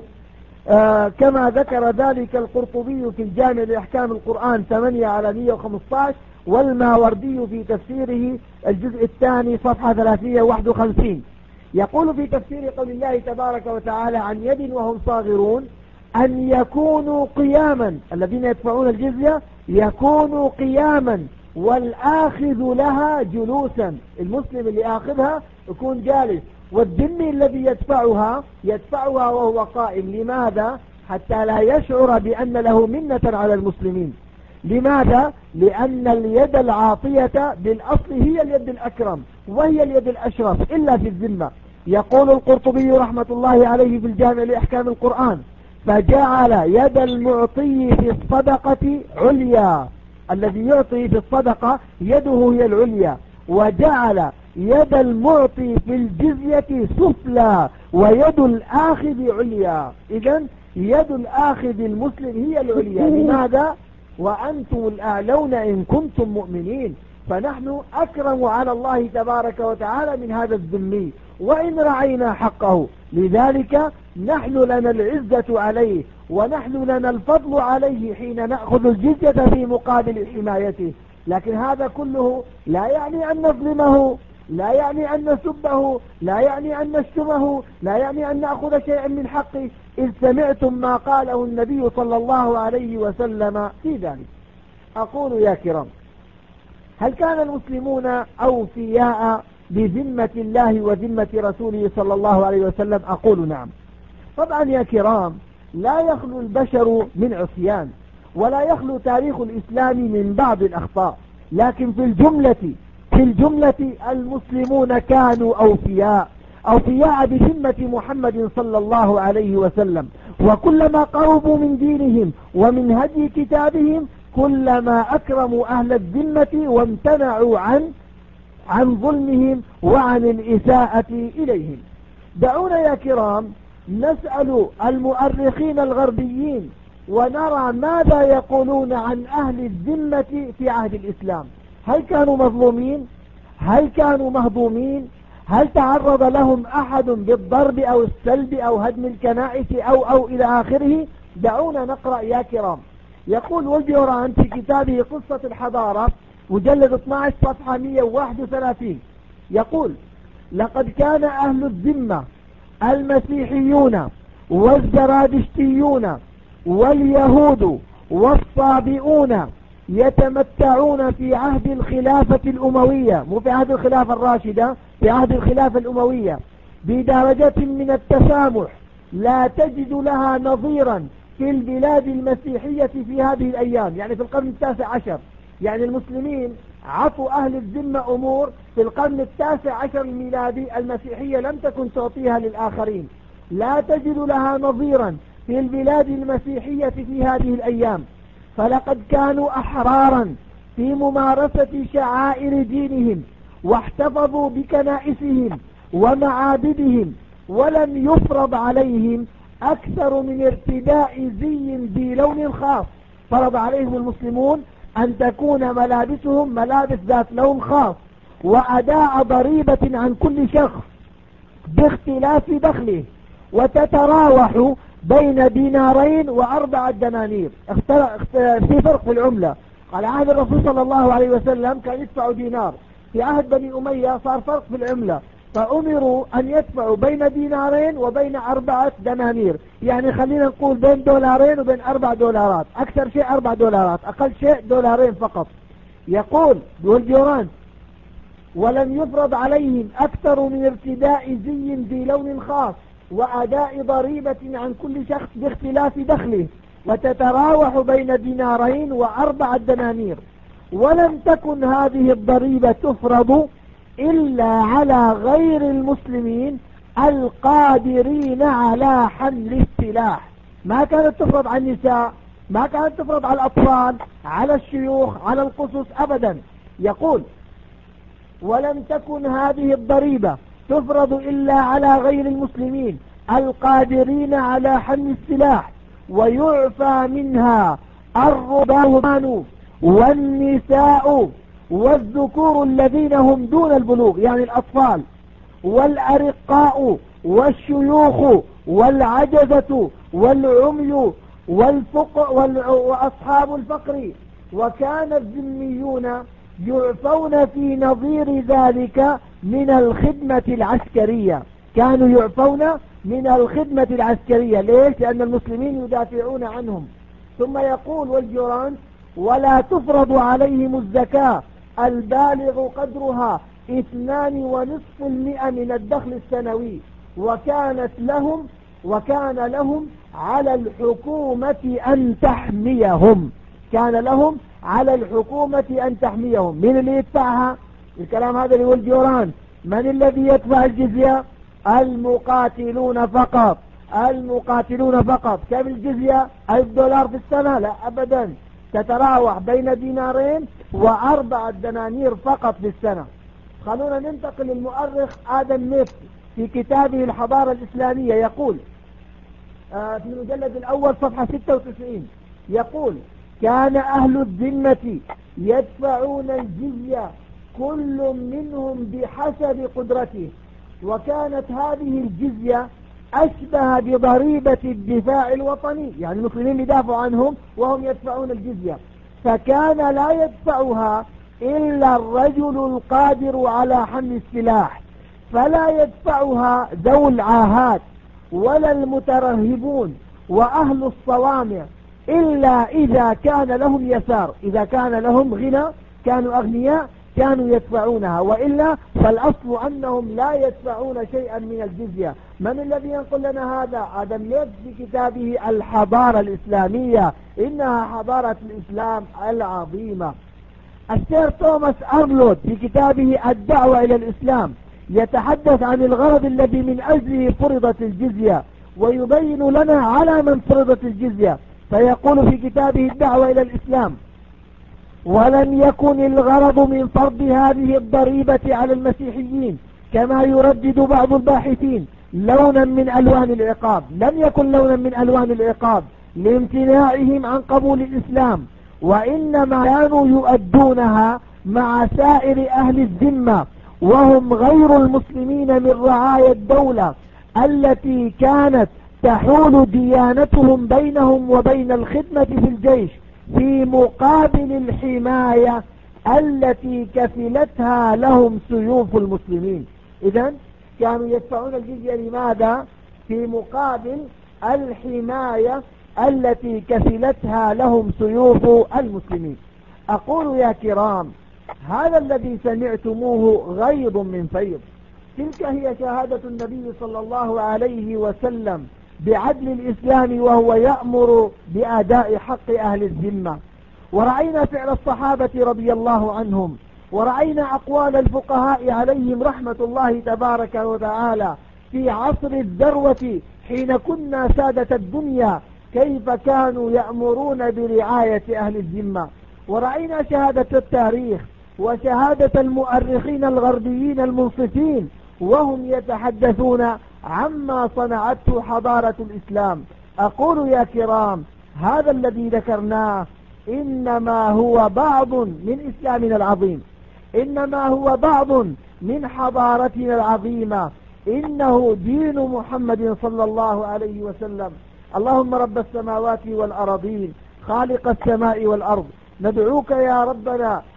كما ذكر ذلك القرطبي في الجامع لأحكام القرآن 8/115، والماوردي في تفسيره الجزء الثاني صفحة 351. يقول في تفسير قول الله تبارك وتعالى عن يد وهم صاغرون أن يكونوا قياما، الذين يدفعون الجزية يكونوا قياما والآخذ لها جلوسا، المسلم اللي آخذها يكون جالس، والذمي الذي يدفعها وهو قائم. لماذا؟ حتى لا يشعر بأن له منة على المسلمين. لماذا؟ لأن اليد العاطية بالأصل هي اليد الأكرم وهي اليد الأشرف إلا في الذمة. يقول القرطبي رحمة الله عليه في الجامع لأحكام القرآن فجعل يد المعطي في الصدقة عليا، الذي يعطي في الصدقة يده هي العليا، وجعل يد المعطي في الجزية سفلى ويد الآخذ عليا. إذن يد الآخذ المسلم هي العليا. لماذا؟ وأنتم الأعلون إن كنتم مؤمنين، فنحن أكرم على الله تبارك وتعالى من هذا الذمي وإن رعينا حقه. لذلك نحن لنا العزة عليه ونحن لنا الفضل عليه حين نأخذ الجزية في مقابل حمايته. لكن هذا كله لا يعني أن نظلمه، لا يعني أن نسبه، لا يعني أن نشتمه، لا يعني أن نأخذ شيئا من حقه، إذ سمعتم ما قاله النبي صلى الله عليه وسلم في ذلك. أقول يا كرام، هل كان المسلمون أوفياء بذمة الله وذمة رسوله صلى الله عليه وسلم؟ أقول نعم. طبعا يا كرام، لا يخلو البشر من عصيان، ولا يخلو تاريخ الإسلام من بعض الأخطاء، لكن في الجملة المسلمون كانوا أوفياء بذمة محمد صلى الله عليه وسلم، وكلما قربوا من دينهم ومن هدي كتابهم كلما أكرموا أهل الذمة وامتنعوا عن ظلمهم وعن الإساءة إليهم. دعونا يا كرام نسأل المؤرخين الغربيين ونرى ماذا يقولون عن أهل الذمة في عهد الإسلام. هل كانوا مظلومين؟ هل كانوا مهضومين؟ هل تعرض لهم أحد بالضرب أو السلب أو هدم الكنائس أو إلى آخره؟ دعونا نقرأ يا كرام. يقول والبيوران في كتابه قصة الحضارة مجلد 12 صفحة 131، يقول: لقد كان أهل الذمة المسيحيون والزرادشتيون واليهود والصابئون يتمتعون في عهد الخلافة الأموية، مو في عهد الخلافة الراشدة، في عهد الخلافة الأموية، بدرجة من التسامح لا تجد لها نظيرا في البلاد المسيحية في هذه الأيام، يعني في القرن 19. يعني المسلمين عطوا أهل الذمة أمور في القرن 19 الميلادي المسيحية لم تكن تعطيها للآخرين، لا تجد لها نظيرا في البلاد المسيحية في هذه الأيام. فلقد كانوا أحرارا في ممارسة شعائر دينهم، واحتفظوا بكنائسهم ومعابدهم، ولم يفرض عليهم أكثر من ارتداء زي ذي لون خاص. فرض عليهم المسلمون أن تكون ملابسهم ملابس ذات لون خاص، وأداء ضريبة عن كل شخص باختلاف دخله، وتتراوح بين دينارين و4 دنانير. في فرق في العملة. على عهد الرسول صلى الله عليه وسلم كان يدفع دينار، في عهد بني أمية صار فرق في العملة، فأمروا أن يدفعوا بين دينارين وبين 4 دنانير، يعني خلينا نقول بين $2 وبين $4، أكثر شيء $4، أقل شيء $2 فقط. يقول والجيران: ولم يفرض عليهم أكثر من ارتداء زي ذي لون خاص وأداء ضريبة عن كل شخص باختلاف دخله، وتتراوح بين دينارين و4 دنانير. ولم تكن هذه الضريبة تفرض إلا على غير المسلمين القادرين على حمل السلاح. ما كانت تفرض على النساء، ما كانت تفرض على الأطفال، على الشيوخ، على القصص أبدا. يقول: ولم تكن هذه الضريبة تفرض إلا على غير المسلمين القادرين على حمل السلاح، ويعفى منها الرهبان والنساء والذكور الذين هم دون البلوغ، يعني الأطفال، والأرقاء والشيوخ والعجزة والعمي وأصحاب الفقر. وكان الذميون يعفون في نظير ذلك من الخدمة العسكرية، كانوا يعفون من الخدمة العسكرية. ليش؟ لأن المسلمين يدافعون عنهم. ثم يقول: والجيران: ولا تفرض عليهم الزكاة البالغ قدرها 2.5% من الدخل السنوي، وكان لهم على الحكومة أن تحميهم. كان لهم على الحكومة أن تحميهم. من اللي يدفعها؟ الكلام هذا اللي هو الجيران. من الذي يدفع الجزية؟ المقاتلون فقط. المقاتلون فقط. كم الجزية؟ $1 في السنة؟ لا أبدا، تتراوح بين دينارين و4 دنانير فقط في السنة. خلونا ننتقل للمؤرخ آدم ميت في كتابه الحضارة الإسلامية. يقول في المجلد الأول صفحة 96، يقول: كان أهل الذمة يدفعون الجزية كل منهم بحسب قدرته، وكانت هذه الجزية أشبه بضريبة الدفاع الوطني، يعني المسلمين يدافعوا عنهم وهم يدفعون الجزية. فكان لا يدفعها إلا الرجل القادر على حمل السلاح، فلا يدفعها ذو العاهات ولا المترهبون وأهل الصوامع إلا إذا كان لهم يسار. إذا كان لهم غنى، كانوا أغنياء، كانوا يدفعونها، وإلا فالأصل أنهم لا يدفعون شيئا من الجزية. من الذي ينقل لنا هذا؟ آدم ميت في كتابه الحضارة الإسلامية، إنها حضارة الإسلام العظيمة. السير توماس أرلود في كتابه الدعوة إلى الإسلام يتحدث عن الغرض الذي من أجله فرضت الجزية، ويبين لنا على من فرضت الجزية. فيقول في كتابه الدعوة إلى الإسلام: ولم يكن الغرض من فرض هذه الضريبة على المسيحيين كما يردد بعض الباحثين لونا من ألوان العقاب. لم يكن لونا من ألوان العقاب لامتناعهم عن قبول الإسلام، وإنما كانوا يؤدونها مع سائر أهل الذمة وهم غير المسلمين من رعايا الدولة التي كانت تحول ديانتهم بينهم وبين الخدمة في الجيش في مقابل الحماية التي كفلتها لهم سيوف المسلمين. إذن كانوا يدفعون الجزية لماذا؟ في مقابل الحماية التي كفلتها لهم سيوف المسلمين. أقول يا كرام: هذا الذي سمعتموه غيض من فيض. تلك هي شهادة النبي صلى الله عليه وسلم بعدل الإسلام، وهو يأمر بأداء حق أهل الذمة. ورأينا فعل الصحابة رضي الله عنهم، ورأينا أقوال الفقهاء عليهم رحمة الله تبارك وتعالى في عصر الذروة حين كنا سادة الدنيا، كيف كانوا يأمرون برعاية أهل الذمة. ورأينا شهادة التاريخ وشهادة المؤرخين الغربيين المنصفين وهم يتحدثون عما صنعته حضارة الإسلام. أقول يا كرام: هذا الذي ذكرناه إنما هو بعض من إسلامنا العظيم، إنما هو بعض من حضارتنا العظيمة، إنه دين محمد صلى الله عليه وسلم. اللهم رب السماوات والأرضين، خالق السماء والأرض، ندعوك يا ربنا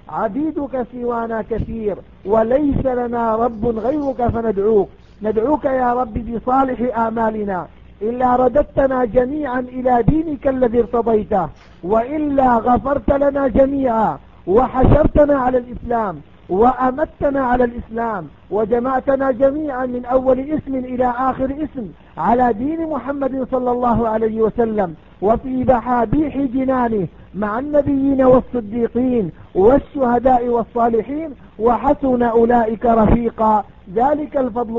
عبيدك سوانا كثير وليس لنا رب غيرك ندعوك يا رب بصالح آمالنا، إلا رددتنا جميعا إلى دينك الذي ارتضيته، وإلا غفرت لنا جميعا وحشرتنا على الإسلام وأمتنا على الإسلام وجمعتنا جميعا من أول اسم إلى آخر اسم على دين محمد صلى الله عليه وسلم، وفي بحابيح جنانه مع النبيين والصديقين والشهداء والصالحين، وحسن أولئك رفيقا. ذلك الفضل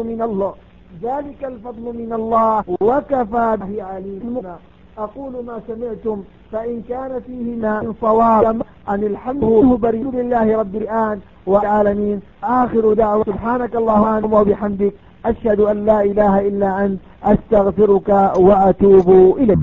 من الله وكفى به عليما. أقول ما سمعتم، فإن كان فيهما من صواب أن الحمد لله رب العالمين. آخر دعوة سبحانك اللهم وبحمدك، أشهد أن لا إله إلا أنت، أستغفرك وأتوب إليك.